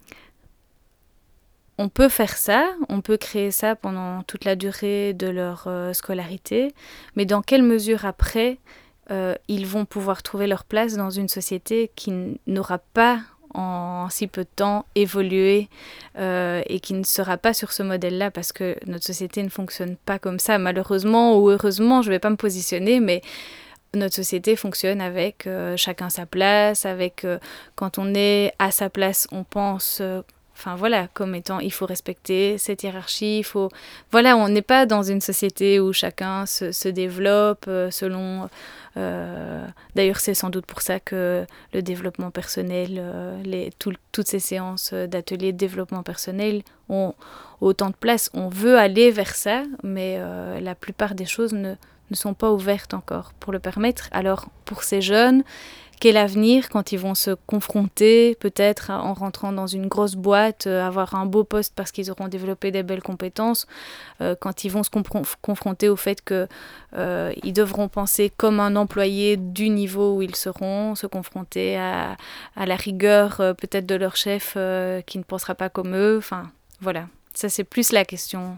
on peut faire ça, on peut créer ça pendant toute la durée de leur euh, scolarité, mais dans quelle mesure après, euh, ils vont pouvoir trouver leur place dans une société qui n- n'aura pas en si peu de temps évolué euh, et qui ne sera pas sur ce modèle-là parce que notre société ne fonctionne pas comme ça, malheureusement ou heureusement, je ne vais pas me positionner, mais notre société fonctionne avec euh, chacun sa place, avec euh, quand on est à sa place, on pense... Euh, Enfin voilà, comme étant, il faut respecter cette hiérarchie, il faut... Voilà, on n'est pas dans une société où chacun se, se développe euh, selon... Euh... D'ailleurs, c'est sans doute pour ça que le développement personnel, euh, les, tout, toutes ces séances d'ateliers de développement personnel ont autant de place. On veut aller vers ça, mais euh, la plupart des choses ne, ne sont pas ouvertes encore pour le permettre. Alors, pour ces jeunes... Quel avenir quand ils vont se confronter, peut-être en rentrant dans une grosse boîte, euh, avoir un beau poste parce qu'ils auront développé des belles compétences, euh, quand ils vont se compr- confronter au fait qu'ils euh, devront penser comme un employé du niveau où ils seront, se confronter à, à la rigueur euh, peut-être de leur chef euh, qui ne pensera pas comme eux. Enfin, voilà, ça c'est plus la question.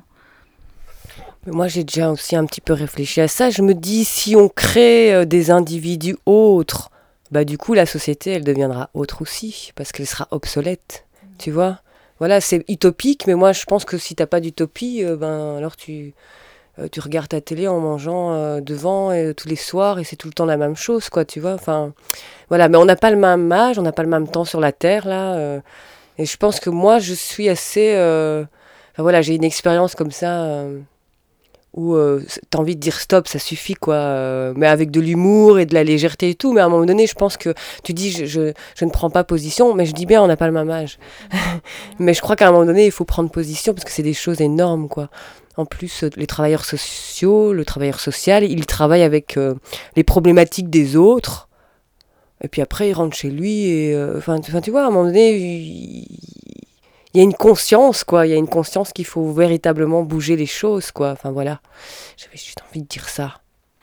Mais moi, j'ai déjà aussi un petit peu réfléchi à ça. Je me dis, si on crée euh, des individus autres, bah du coup la société elle deviendra autre aussi parce qu'elle sera obsolète, mmh. Tu vois, voilà, c'est utopique, mais moi je pense que si t'as pas d'utopie euh, ben alors tu euh, tu regardes ta télé en mangeant euh, devant euh, tous les soirs et c'est tout le temps la même chose quoi, tu vois, enfin voilà, mais on n'a pas le même âge, on n'a pas le même temps sur la terre là euh, et je pense que moi je suis assez euh, enfin voilà, j'ai une expérience comme ça euh, où euh, t'as envie de dire stop, ça suffit quoi, euh, mais avec de l'humour et de la légèreté et tout, mais à un moment donné je pense que tu dis je, je, je ne prends pas position, mais je dis bien on n'a pas le même âge mais je crois qu'à un moment donné il faut prendre position parce que c'est des choses énormes quoi. En plus les travailleurs sociaux, le travailleur social, il travaille avec euh, les problématiques des autres et puis après il rentre chez lui et enfin euh, tu vois à un moment donné il, il y a une conscience, quoi. Il y a une conscience qu'il faut véritablement bouger les choses, quoi. Enfin, voilà. J'avais juste envie de dire ça.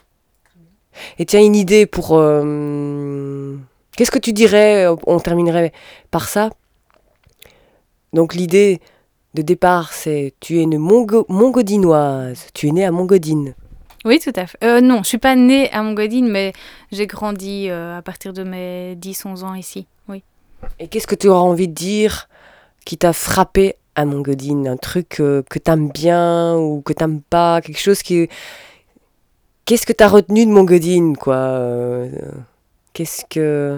Et tiens, une idée pour... Euh... Qu'est-ce que tu dirais? On terminerait par ça. Donc, l'idée de départ, c'est... Tu es une Mongo... Mongodinoise. Tu es née à Mongodine. Oui, tout à fait. Euh, non, je ne suis pas née à Mongodine, mais j'ai grandi euh, à partir de mes dix onze ans ici. Oui. Et qu'est-ce que tu auras envie de dire qui t'a frappé à Mongodine, un truc euh, que t'aimes bien ou que t'aimes pas, quelque chose qui... Qu'est-ce que t'as retenu de Mongodine, quoi euh, Qu'est-ce que...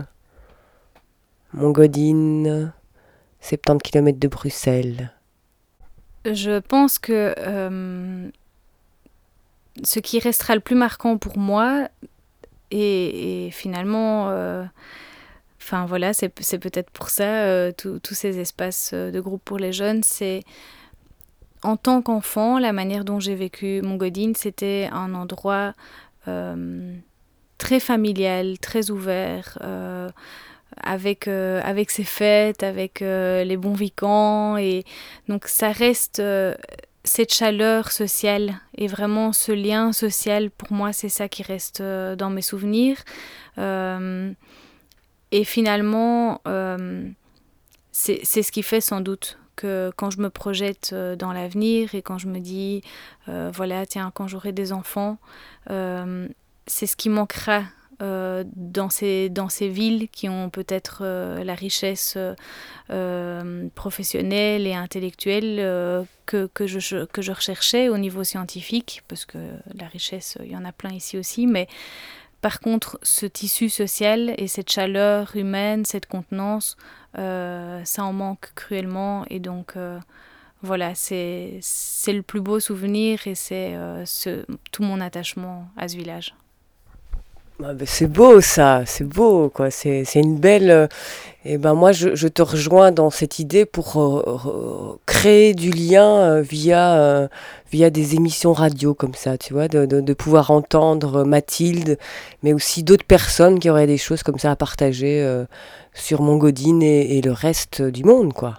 Mongodine, soixante-dix kilomètres de Bruxelles. Je pense que euh, ce qui restera le plus marquant pour moi, et, et finalement... Euh, Enfin voilà, c'est, c'est peut-être pour ça, euh, tous ces espaces de groupe pour les jeunes, c'est en tant qu'enfant, la manière dont j'ai vécu Mongodine, c'était un endroit euh, très familial, très ouvert, euh, avec, euh, avec ses fêtes, avec euh, les bons vicans, et donc ça reste euh, cette chaleur sociale, et vraiment ce lien social, pour moi, c'est ça qui reste euh, dans mes souvenirs. Euh, Et finalement, euh, c'est, c'est ce qui fait sans doute que quand je me projette dans l'avenir et quand je me dis, euh, voilà, tiens, quand j'aurai des enfants, euh, c'est ce qui manquera euh, dans, ces, dans ces villes qui ont peut-être euh, la richesse euh, professionnelle et intellectuelle euh, que, que, je, que je recherchais au niveau scientifique, parce que la richesse, il y en a plein ici aussi, mais par contre, ce tissu social et cette chaleur humaine, cette contenance, euh, ça en manque cruellement. Et donc, euh, voilà, c'est, c'est le plus beau souvenir et c'est euh, ce, tout mon attachement à ce village. Ah ben c'est beau ça, c'est beau quoi, c'est, c'est une belle... euh, Et ben moi je, je te rejoins dans cette idée pour euh, re- créer du lien euh, via, euh, via des émissions radio comme ça, tu vois, de, de, de pouvoir entendre Mathilde, mais aussi d'autres personnes qui auraient des choses comme ça à partager euh, sur Mongodine et, et le reste du monde quoi.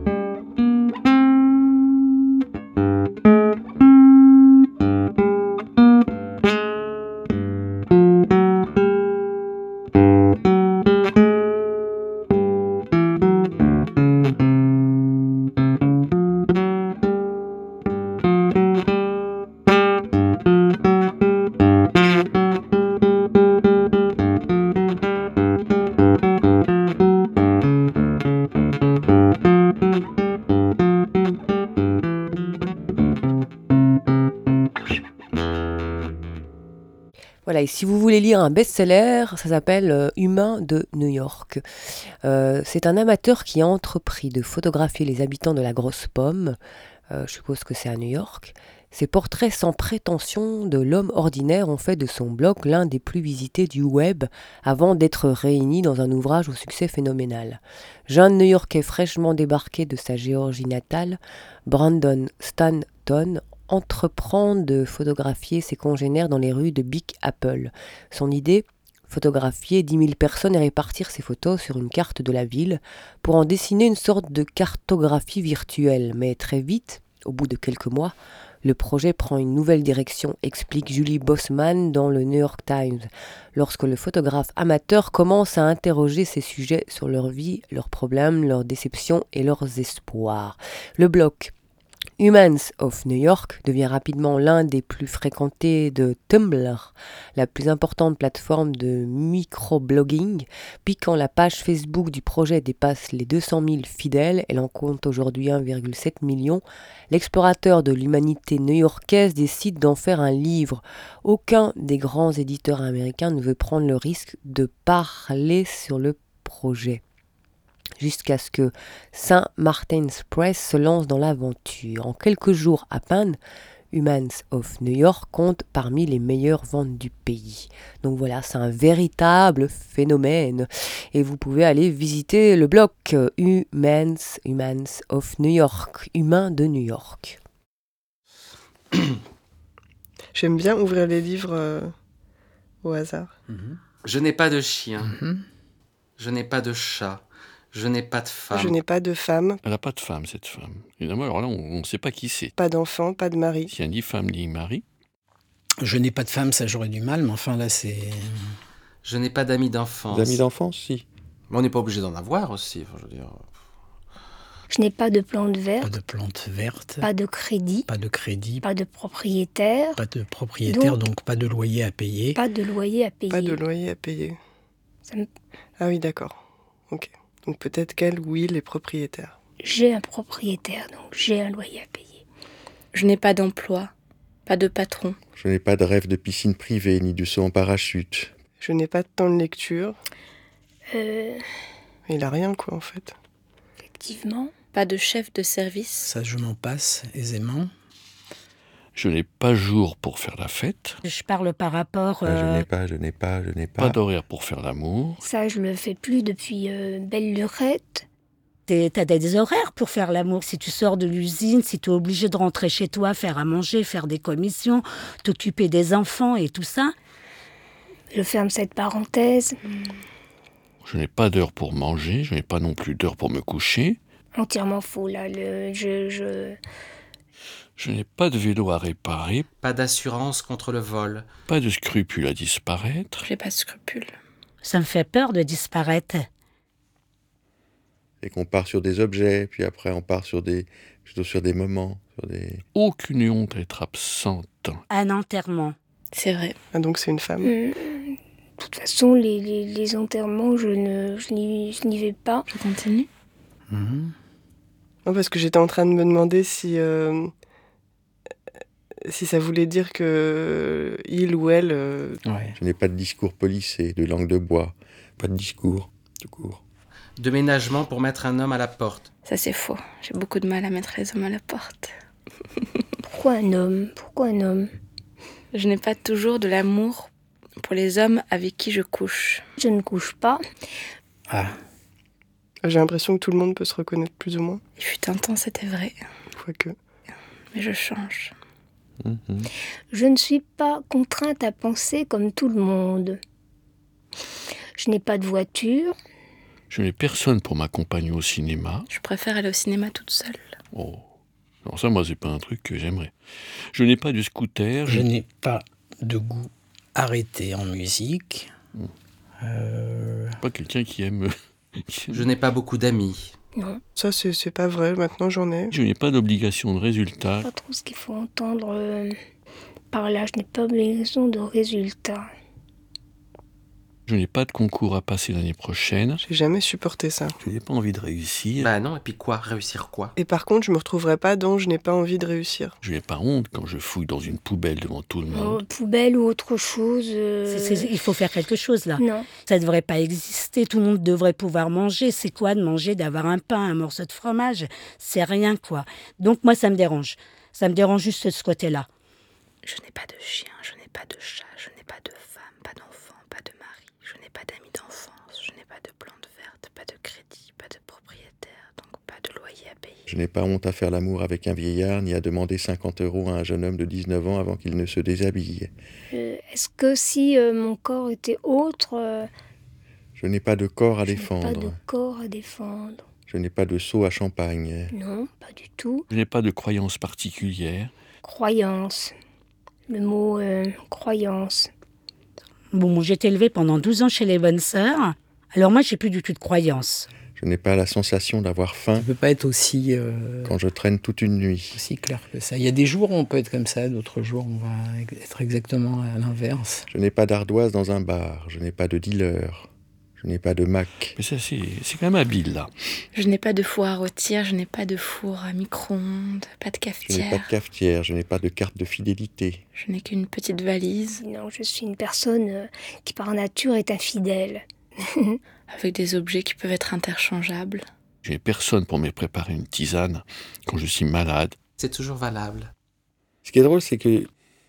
Voilà, et si vous voulez lire un best-seller, ça s'appelle euh, Humain de New York. Euh, c'est un amateur qui a entrepris de photographier les habitants de la Grosse Pomme, euh, je suppose que c'est à New York. Ces portraits sans prétention de l'homme ordinaire ont fait de son blog l'un des plus visités du web avant d'être réunis dans un ouvrage au succès phénoménal. Jeune New-Yorkais fraîchement débarqué de sa Géorgie natale, Brandon Stanton entreprend de photographier ses congénères dans les rues de Big Apple. Son idée ? Photographier dix mille personnes et répartir ces photos sur une carte de la ville pour en dessiner une sorte de cartographie virtuelle. Mais très vite, au bout de quelques mois, le projet prend une nouvelle direction, explique Julie Bosman dans le New York Times, lorsque le photographe amateur commence à interroger ces sujets sur leur vie, leurs problèmes, leurs déceptions et leurs espoirs. Le blog Humans of New York devient rapidement l'un des plus fréquentés de Tumblr, la plus importante plateforme de microblogging. Puis quand la page Facebook du projet dépasse les deux cent mille fidèles, elle en compte aujourd'hui un virgule sept million, l'explorateur de l'humanité new-yorkaise décide d'en faire un livre. Aucun des grands éditeurs américains ne veut prendre le risque de parler sur le projet, jusqu'à ce que Saint Martin's Press se lance dans l'aventure. En quelques jours à peine, Humans of New York compte parmi les meilleures ventes du pays. Donc voilà, c'est un véritable phénomène. Et vous pouvez aller visiter le blog Humans, Humans of New York, Humains de New York. J'aime bien ouvrir les livres euh, au hasard. Mmh. Je n'ai pas de chien. Mmh. Je n'ai pas de chat. Je n'ai pas de femme. Je n'ai pas de femme. Elle n'a pas de femme, cette femme. Évidemment, alors là, on ne sait pas qui c'est. Pas d'enfant, pas de mari. S'il y a ni femme ni mari. Je n'ai pas de femme, ça j'aurais du mal, mais enfin là, c'est... Je n'ai pas d'amis d'enfance. D'amis d'enfance, si. Mais on n'est pas obligé d'en avoir aussi, enfin, je veux dire... Je n'ai pas de plante verte. Pas de plante verte. Pas de crédit. Pas de crédit. Pas de propriétaire. Pas de propriétaire, donc, donc pas de loyer à payer. Pas de loyer à payer. Pas de loyer à payer. Ça me... Ah oui, d'accord. Ok. Donc peut-être qu'elle ou il est propriétaire. J'ai un propriétaire, donc j'ai un loyer à payer. Je n'ai pas d'emploi, pas de patron. Je n'ai pas de rêve de piscine privée, ni de saut en parachute. Je n'ai pas de temps de lecture. Euh... Il a rien, quoi, en fait. Effectivement. Pas de chef de service. Ça, je m'en passe aisément. Je n'ai pas jour pour faire la fête. Je parle par rapport... Euh... Je n'ai pas, je n'ai pas, je n'ai pas... Pas d'horaire pour faire l'amour. Ça, je le fais plus depuis euh, belle lurette. T'as des horaires pour faire l'amour. Si tu sors de l'usine, si tu es obligé de rentrer chez toi, faire à manger, faire des commissions, t'occuper des enfants et tout ça. Je ferme cette parenthèse. Je n'ai pas d'heure pour manger, je n'ai pas non plus d'heure pour me coucher. Entièrement faux, là. Le, je... je... Je n'ai pas de vélo à réparer. Pas d'assurance contre le vol. Pas de scrupules à disparaître. J'ai pas de scrupules. Ça me fait peur de disparaître. et qu'on part sur des objets, puis après on part sur des, plutôt sur des moments. Sur des... Aucune honte à être absente. Un enterrement. C'est vrai. Ah, donc c'est une femme. Euh, de toute façon, les, les, les enterrements, je ne, je n'y, je n'y vais pas. Je continue. Mhm. Non, parce que j'étais en train de me demander si, euh, si ça voulait dire que il ou elle... euh, Ouais. Je n'ai pas de discours policé, de langue de bois, pas de discours, tout court. De ménagement pour mettre un homme à la porte. Ça, c'est faux. J'ai beaucoup de mal à mettre les hommes à la porte. Pourquoi un homme Pourquoi un homme Je n'ai pas toujours de l'amour pour les hommes avec qui je couche. Je ne couche pas. Ah, J'ai l'impression que tout le monde peut se reconnaître plus ou moins. Il fut un temps, c'était vrai. Quoique. Mais je change. Mhm. Je ne suis pas contrainte à penser comme tout le monde. Je n'ai pas de voiture. Je n'ai personne pour m'accompagner au cinéma. Je préfère aller au cinéma toute seule. Oh, non, ça, moi, c'est pas un truc que j'aimerais. Je n'ai pas de scooter. je n'ai pas de goût arrêté en musique. Mm. Euh, Pas quelqu'un qui aime... Je n'ai pas beaucoup d'amis. Non, Ça, c'est, c'est pas vrai. Maintenant, j'en ai. Je n'ai pas d'obligation de résultat. pas trop ce qu'il faut entendre euh, par là. Je n'ai pas besoin de résultats. Je n'ai pas de concours à passer l'année prochaine. J'ai jamais supporté ça. Je n'ai pas envie de réussir. Bah non, et puis quoi? Réussir quoi? Et par contre, je me retrouverai pas dans je n'ai pas envie de réussir. Je n'ai pas honte quand je fouille dans une poubelle devant tout le Oh, monde. poubelle ou autre chose. euh, C'est- c'est- il faut faire quelque chose là. Non. Ça ne devrait pas exister. Tout le monde devrait pouvoir manger. C'est quoi de manger, d'avoir un pain, un morceau de fromage? C'est rien, quoi. Donc moi, ça me dérange. Ça me dérange juste de ce côté-là. Je n'ai pas de chien, je n'ai pas de chat, je n'ai pas de femme, pas d'enfant, pas de mari. Je n'ai pas d'amis d'enfance, je n'ai pas de plantes vertes, pas de crédit, pas de propriétaire, donc pas de loyer à payer. Je n'ai pas honte à faire l'amour avec un vieillard, ni à demander cinquante euros à un jeune homme de dix-neuf ans avant qu'il ne se déshabille. Euh, Est-ce que si euh, mon corps était autre, euh, Je n'ai pas de corps à je n'ai défendre. pas de corps à défendre? Je n'ai pas de seau à champagne. Non, pas du tout. Je n'ai pas de croyances particulières. Croyance. Le mot euh, croyance. Bon, j'ai été élevée pendant douze ans chez les bonnes sœurs. Alors moi, j'ai plus du tout de croyance. Je n'ai pas la sensation d'avoir faim. Ça peut pas être aussi, euh, quand je traîne toute une nuit. aussi clair que ça. Il y a des jours où on peut être comme ça, d'autres jours on va être exactement à l'inverse. Je n'ai pas d'ardoise dans un bar. Je n'ai pas de dealer. Je n'ai pas de Mac. Mais ça, c'est, c'est quand même habile, là. Je n'ai pas de four à rôtir, je n'ai pas de four à micro-ondes, pas de Je n'ai cafetière. pas de cafetière. Je n'ai pas de carte de fidélité. Je n'ai qu'une petite valise. Non, je suis une personne euh, qui par nature est infidèle. Avec des objets qui peuvent être interchangeables. Je n'ai personne pour me préparer une tisane quand je suis malade. C'est toujours valable. Ce qui est drôle, c'est que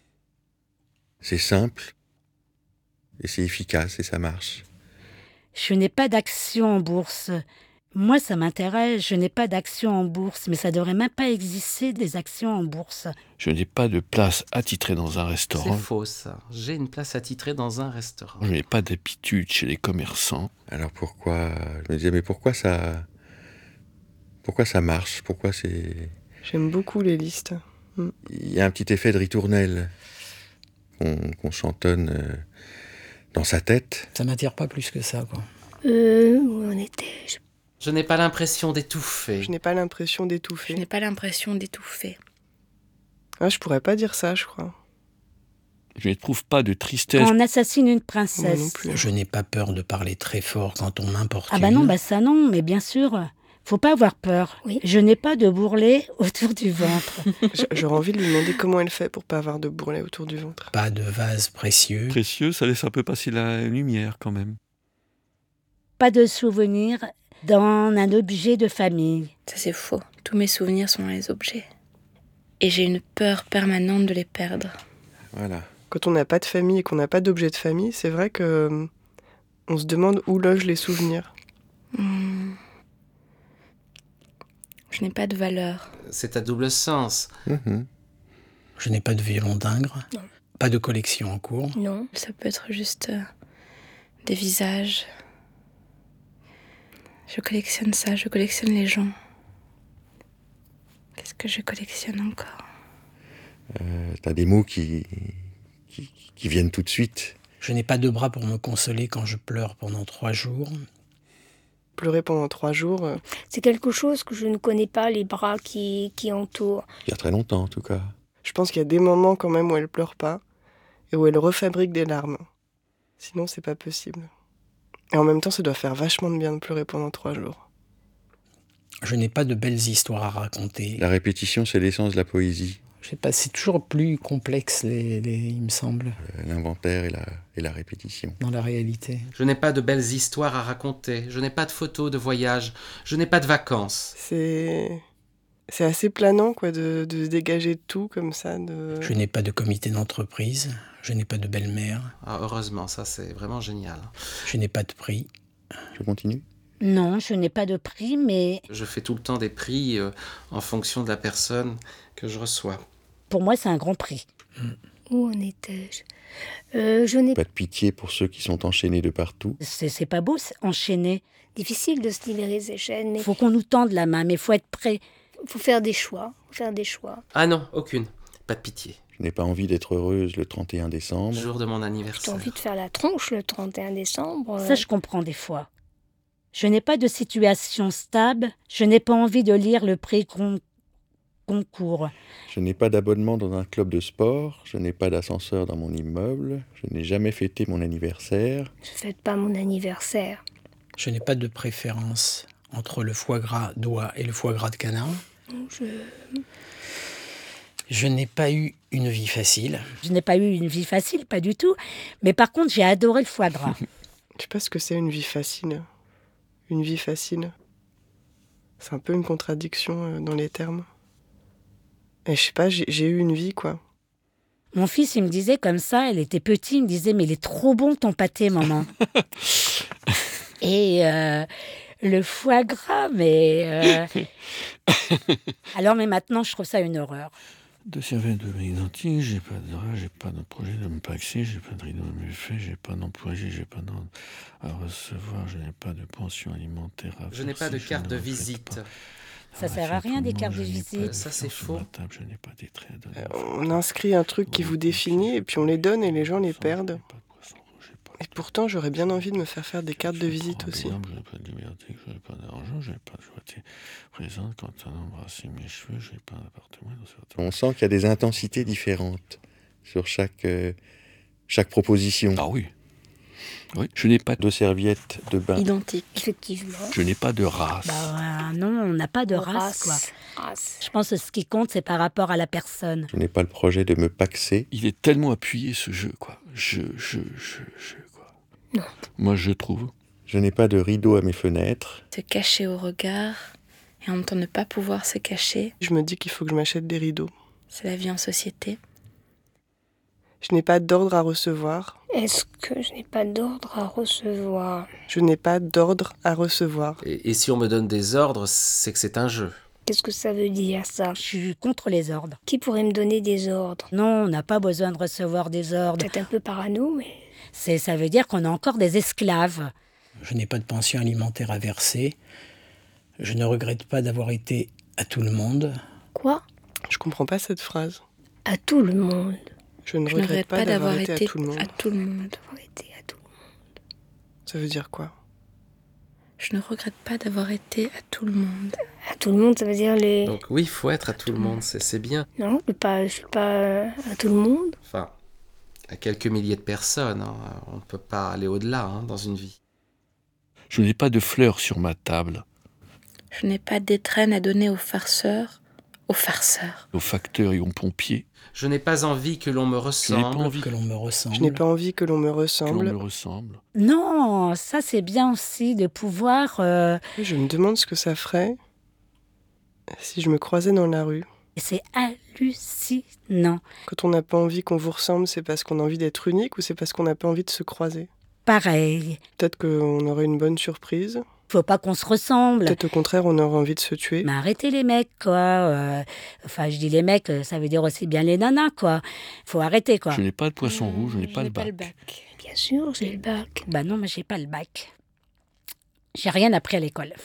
c'est simple et c'est efficace et ça marche. Je n'ai pas d'action en bourse. Moi, ça m'intéresse. Je n'ai pas d'action en bourse, mais ça devrait même pas exister des actions en bourse. Je n'ai pas de place attitrée dans un restaurant. C'est faux ça. J'ai une place attitrée dans un restaurant. Je n'ai pas d'habitude chez les commerçants. Alors pourquoi... Je me disais, mais pourquoi ça... Pourquoi ça marche? Pourquoi c'est... J'aime beaucoup les listes. Mm. Il y a un petit effet de ritournelle qu'on, qu'on chantonne euh, dans sa tête. Ça m'attire pas plus que ça, quoi. Euh, où on était je... Je n'ai pas l'impression d'étouffer. Je n'ai pas l'impression d'étouffer. Je n'ai pas l'impression d'étouffer. Ah, je pourrais pas dire ça, je crois. Je n'éprouve pas de tristesse. Quand on assassine une Moi princesse. non plus. Je n'ai pas peur de parler très fort quand on m'importune. Ah bah non, bah ça non, mais bien sûr. Faut pas avoir peur. Oui. Je n'ai pas de bourrelet autour du ventre. J- J'aurais envie de lui demander comment elle fait pour pas avoir de bourrelet autour du ventre. Pas de vase précieux. Précieux, ça laisse un peu passer la lumière quand même. Pas de souvenirs dans un objet de famille. Ça, c'est faux. Tous mes souvenirs sont dans les objets. Et j'ai une peur permanente de les perdre. Voilà. Quand on n'a pas de famille et qu'on n'a pas d'objet de famille, c'est vrai que euh, on se demande où logent les souvenirs. Hmm. Je n'ai pas de valeur. C'est à double sens. Mhm. Je n'ai pas de violon d'Ingres. Non. Pas de collection en cours. Non. Ça peut être juste euh, des visages. Je collectionne ça, je collectionne les gens. Qu'est-ce que je collectionne encore? Euh, t'as des mots qui, qui, qui viennent tout de suite. Je n'ai pas de bras pour me consoler quand je pleure pendant trois jours. Pleurer pendant trois jours. euh, C'est quelque chose que je ne connais pas, les bras qui, qui entourent. Il y a très longtemps en tout cas. Je pense qu'il y a des moments quand même où elle pleure pas et où elle refabrique des larmes. Sinon, c'est pas possible. Et en même temps, ça doit faire vachement de bien de pleurer pendant trois jours. Je n'ai pas de belles histoires à raconter. La répétition, c'est l'essence de la poésie. Je sais pas, c'est toujours plus complexe, les, les, il me semble, Euh, L'inventaire et la, et la répétition. dans la réalité. Je n'ai pas de belles histoires à raconter. Je n'ai pas de photos de voyage. Je n'ai pas de vacances. C'est... C'est assez planant, quoi, de, de se dégager de tout comme ça. De... Je n'ai pas de comité d'entreprise, je n'ai pas de belle-mère, Ah, heureusement, ça c'est vraiment génial. je n'ai pas de prix. Je continue. Non, je n'ai pas de prix, mais Je fais tout le temps des prix euh, en fonction de la personne que je reçois. pour moi, c'est un grand prix. Où en étais-je euh, Je n'ai Pas de pitié pour ceux qui sont enchaînés de partout. C'est c'est pas beau, c'est enchaîné. difficile de se libérer ces chaînes, mais Il faut qu'on nous tende la main, mais il faut être prêt. faut faire des choix. Faut faire des choix. Ah non, aucune. Pas de pitié. Je n'ai pas envie d'être heureuse le trente et un décembre. Jour de mon J'ai anniversaire. envie de faire la tronche le trente et un décembre. euh, Ça, je comprends des fois. Je n'ai pas de situation stable, je n'ai pas envie de lire le prix con- concours. Je n'ai pas d'abonnement dans un club de sport. Je n'ai pas d'ascenseur dans mon immeuble. Je n'ai jamais fêté mon anniversaire. Je fête pas mon anniversaire. Je n'ai pas de préférence entre le foie gras d'oie et le foie gras de canard. Je... Je n'ai pas eu une vie facile. Je n'ai pas eu une vie facile, pas du tout. Mais par contre, j'ai adoré le foie gras. Je sais pas ce que c'est une vie facile. Une vie facile. C'est un peu une contradiction euh, dans les termes. Et je sais pas, j'ai j'ai eu une vie, quoi. Mon fils, il me disait comme ça, elle était petite, il me disait, mais il est trop bon ton pâté, maman. Et euh, le foie gras, mais... euh, Alors, mais maintenant, je trouve ça une horreur. De servir de identique, j'ai pas de drap, j'ai pas de projet de me paxer, j'ai pas de rideau à me faire, j'ai pas d'employé, j'ai pas d'ordre à recevoir, je n'ai pas de pension alimentaire à Je n'ai pas de verser, je carte ne de regrette visite. pas. Ça sert à rien, des cartes de visite. Ça, c'est faux. Je n'ai pas d'étrait à donner. Euh, On inscrit un truc qui vous définit et puis on les donne et les gens les perdent. Et pourtant, j'aurais bien envie de me faire faire des cartes de visite aussi. Je n'ai pas de liberté, je n'ai pas d'argent, je n'ai pas de joie présente quand on a embrassé mes cheveux, je n'ai pas d'appartement dans certains... On sent qu'il y a des intensités différentes sur chaque, euh, chaque proposition. Ah oui. Oui, je n'ai pas de serviettes de bain. Identique. Effectivement. Je n'ai pas de race. Bah, euh, non, on n'a pas de race, quoi. Race. Je pense que ce qui compte, c'est par rapport à la personne. Je n'ai pas le projet de me paxer. Il est tellement appuyé ce jeu, quoi. Je, je, je, je, quoi. Non. Moi, je trouve. Je n'ai pas de rideau à mes fenêtres. Se cacher au regard et en même temps ne pas pouvoir se cacher, Je me dis qu'il faut que je m'achète des rideaux. c'est la vie en société. Je n'ai pas d'ordre à recevoir. Est-ce que je n'ai pas d'ordre à recevoir? Je n'ai pas d'ordre à recevoir. Et, et si on me donne des ordres, c'est que c'est un jeu. Qu'est-ce que ça veut dire, ça? Je suis contre les ordres. Qui pourrait me donner des ordres? Non, on n'a pas besoin de recevoir des ordres. Peut-être un peu parano, mais... C'est, ça veut dire qu'on a encore des esclaves. Je n'ai pas de pension alimentaire à verser. Je ne regrette pas d'avoir été à tout le monde. Quoi? Je comprends pas cette phrase. À tout le monde. Je ne Je ne regrette regrette pas d'avoir été, été à tout le monde. à tout le monde. D'avoir été à tout le monde. Ça veut dire quoi? Je ne regrette pas d'avoir été à tout le monde. À tout le monde, ça veut dire les... Donc oui, il faut être à tout le monde, c'est c'est bien. Non, je suis pas, je suis pas euh, à tout le monde. Enfin, à quelques milliers de personnes, hein. On ne peut pas aller au-delà hein, dans une vie. Je n'ai pas de fleurs sur ma table. Je n'ai pas d'étrennes à donner aux farceurs, aux farceurs. Aux facteurs et aux pompiers. Je n'ai pas envie que l'on me Je n'ai pas ressemble. envie Que l'on me ressemble. Je n'ai pas envie que l'on me que l'on ressemble. me ressemble. Non, ça c'est bien aussi de pouvoir... euh, Je me demande ce que ça ferait si je me croisais dans la rue. C'est hallucinant. Quand on n'a pas envie qu'on vous ressemble, c'est parce qu'on a envie d'être unique ou c'est parce qu'on n'a pas envie de se croiser? Pareil. Peut-être qu'on aurait une bonne surprise. Faut pas qu'on se ressemble. Peut-être au contraire, on aurait envie de se tuer. Mais arrêtez les mecs, quoi. Euh, enfin, je dis les mecs, ça veut dire aussi bien les nanas, quoi. Faut arrêter, quoi. Je n'ai pas de poisson rouge, je n'ai pas le bac. Bien sûr, j'ai le bac. Bah non, mais j'ai pas le bac. J'ai rien appris à l'école.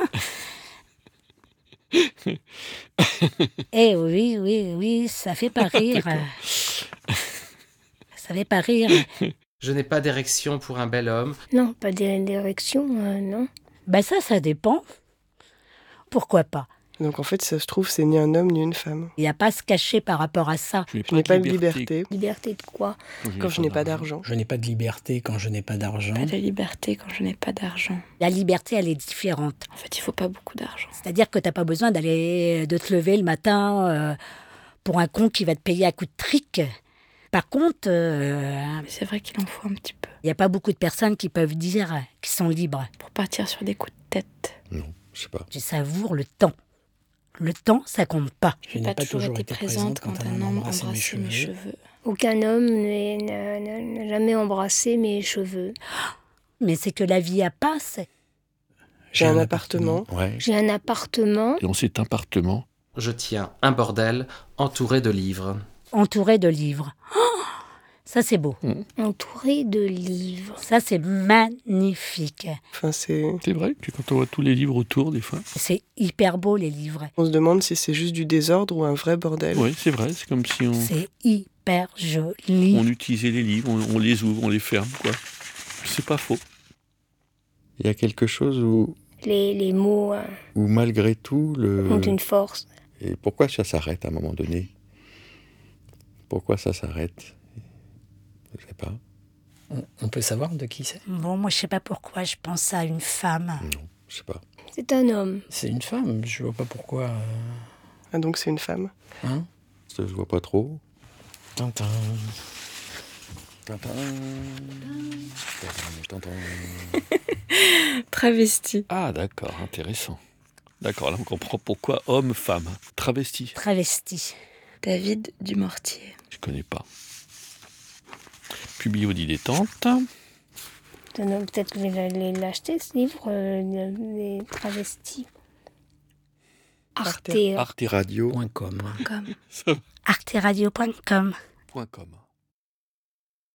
Eh oui, oui, oui, ça fait pas rire. Ça fait pas rire. Je n'ai pas d'érection pour un bel homme. Non, pas d'é- d'érection, euh, non. Bah ça, ça dépend. Pourquoi pas? Donc en fait, ça se trouve, c'est ni un homme ni une femme. Il n'y a pas à se cacher par rapport à ça. Je n'ai pas de liberté. Liberté de quoi? Quand je n'ai pas d'argent. Je n'ai pas de liberté quand je n'ai pas d'argent. Pas de liberté quand je n'ai pas d'argent. La liberté, elle est différente. En fait, il faut pas beaucoup d'argent. C'est-à-dire que tu n'as pas besoin d'aller de te lever le matin euh, pour un con qui va te payer à coups de trick. Par contre, euh, c'est vrai qu'il en faut un petit peu. Il n'y a pas beaucoup de personnes qui peuvent dire qu'ils sont libres. Pour partir sur des coups de tête. Non, je sais pas. Je savoure le temps. Le temps, ça compte pas. Je n'ai pas, pas toujours été, été présente quand un homme embrassait mes cheveux. mes cheveux. Aucun homme n'a jamais embrassé mes cheveux. Mais c'est que la vie a passé. J'ai un, un appartement. appartement. Ouais. J'ai un appartement. Et dans cet appartement, je tiens un bordel entouré de livres. Entouré de livres. Oh, ça, c'est beau. Mmh. Entouré de livres. Ça, c'est magnifique. Enfin, c'est... c'est vrai que quand on voit tous les livres autour, des fois... C'est hyper beau, les livres. On se demande si c'est juste du désordre ou un vrai bordel. Oui, c'est vrai. C'est comme si on... C'est hyper joli. On utilisait les livres, on, on les ouvre, on les ferme, quoi. C'est pas faux. Il y a quelque chose où... Les, les mots... Euh, où malgré tout, le... ont une force. Et pourquoi ça s'arrête à un moment donné? Pourquoi ça s'arrête? Je sais pas. On, on peut savoir de qui c'est? Bon, moi, je sais pas pourquoi je pense à une femme. Non, je sais pas. C'est un homme. C'est une femme, je vois pas pourquoi... Euh... Ah, donc c'est une femme. Hein? Je vois pas trop. Tintin. Tintin. Tintin. Travesti. Ah, d'accord, intéressant. D'accord, là on comprend pourquoi homme, femme. Travesti. Travesti. David Dumortier. Je connais pas. Publié au Dilettante. Peut-être que je vais l'acheter, ce livre, euh, les travestis. Arte. Arte Radio. Point com. Arte radio point com. Point com.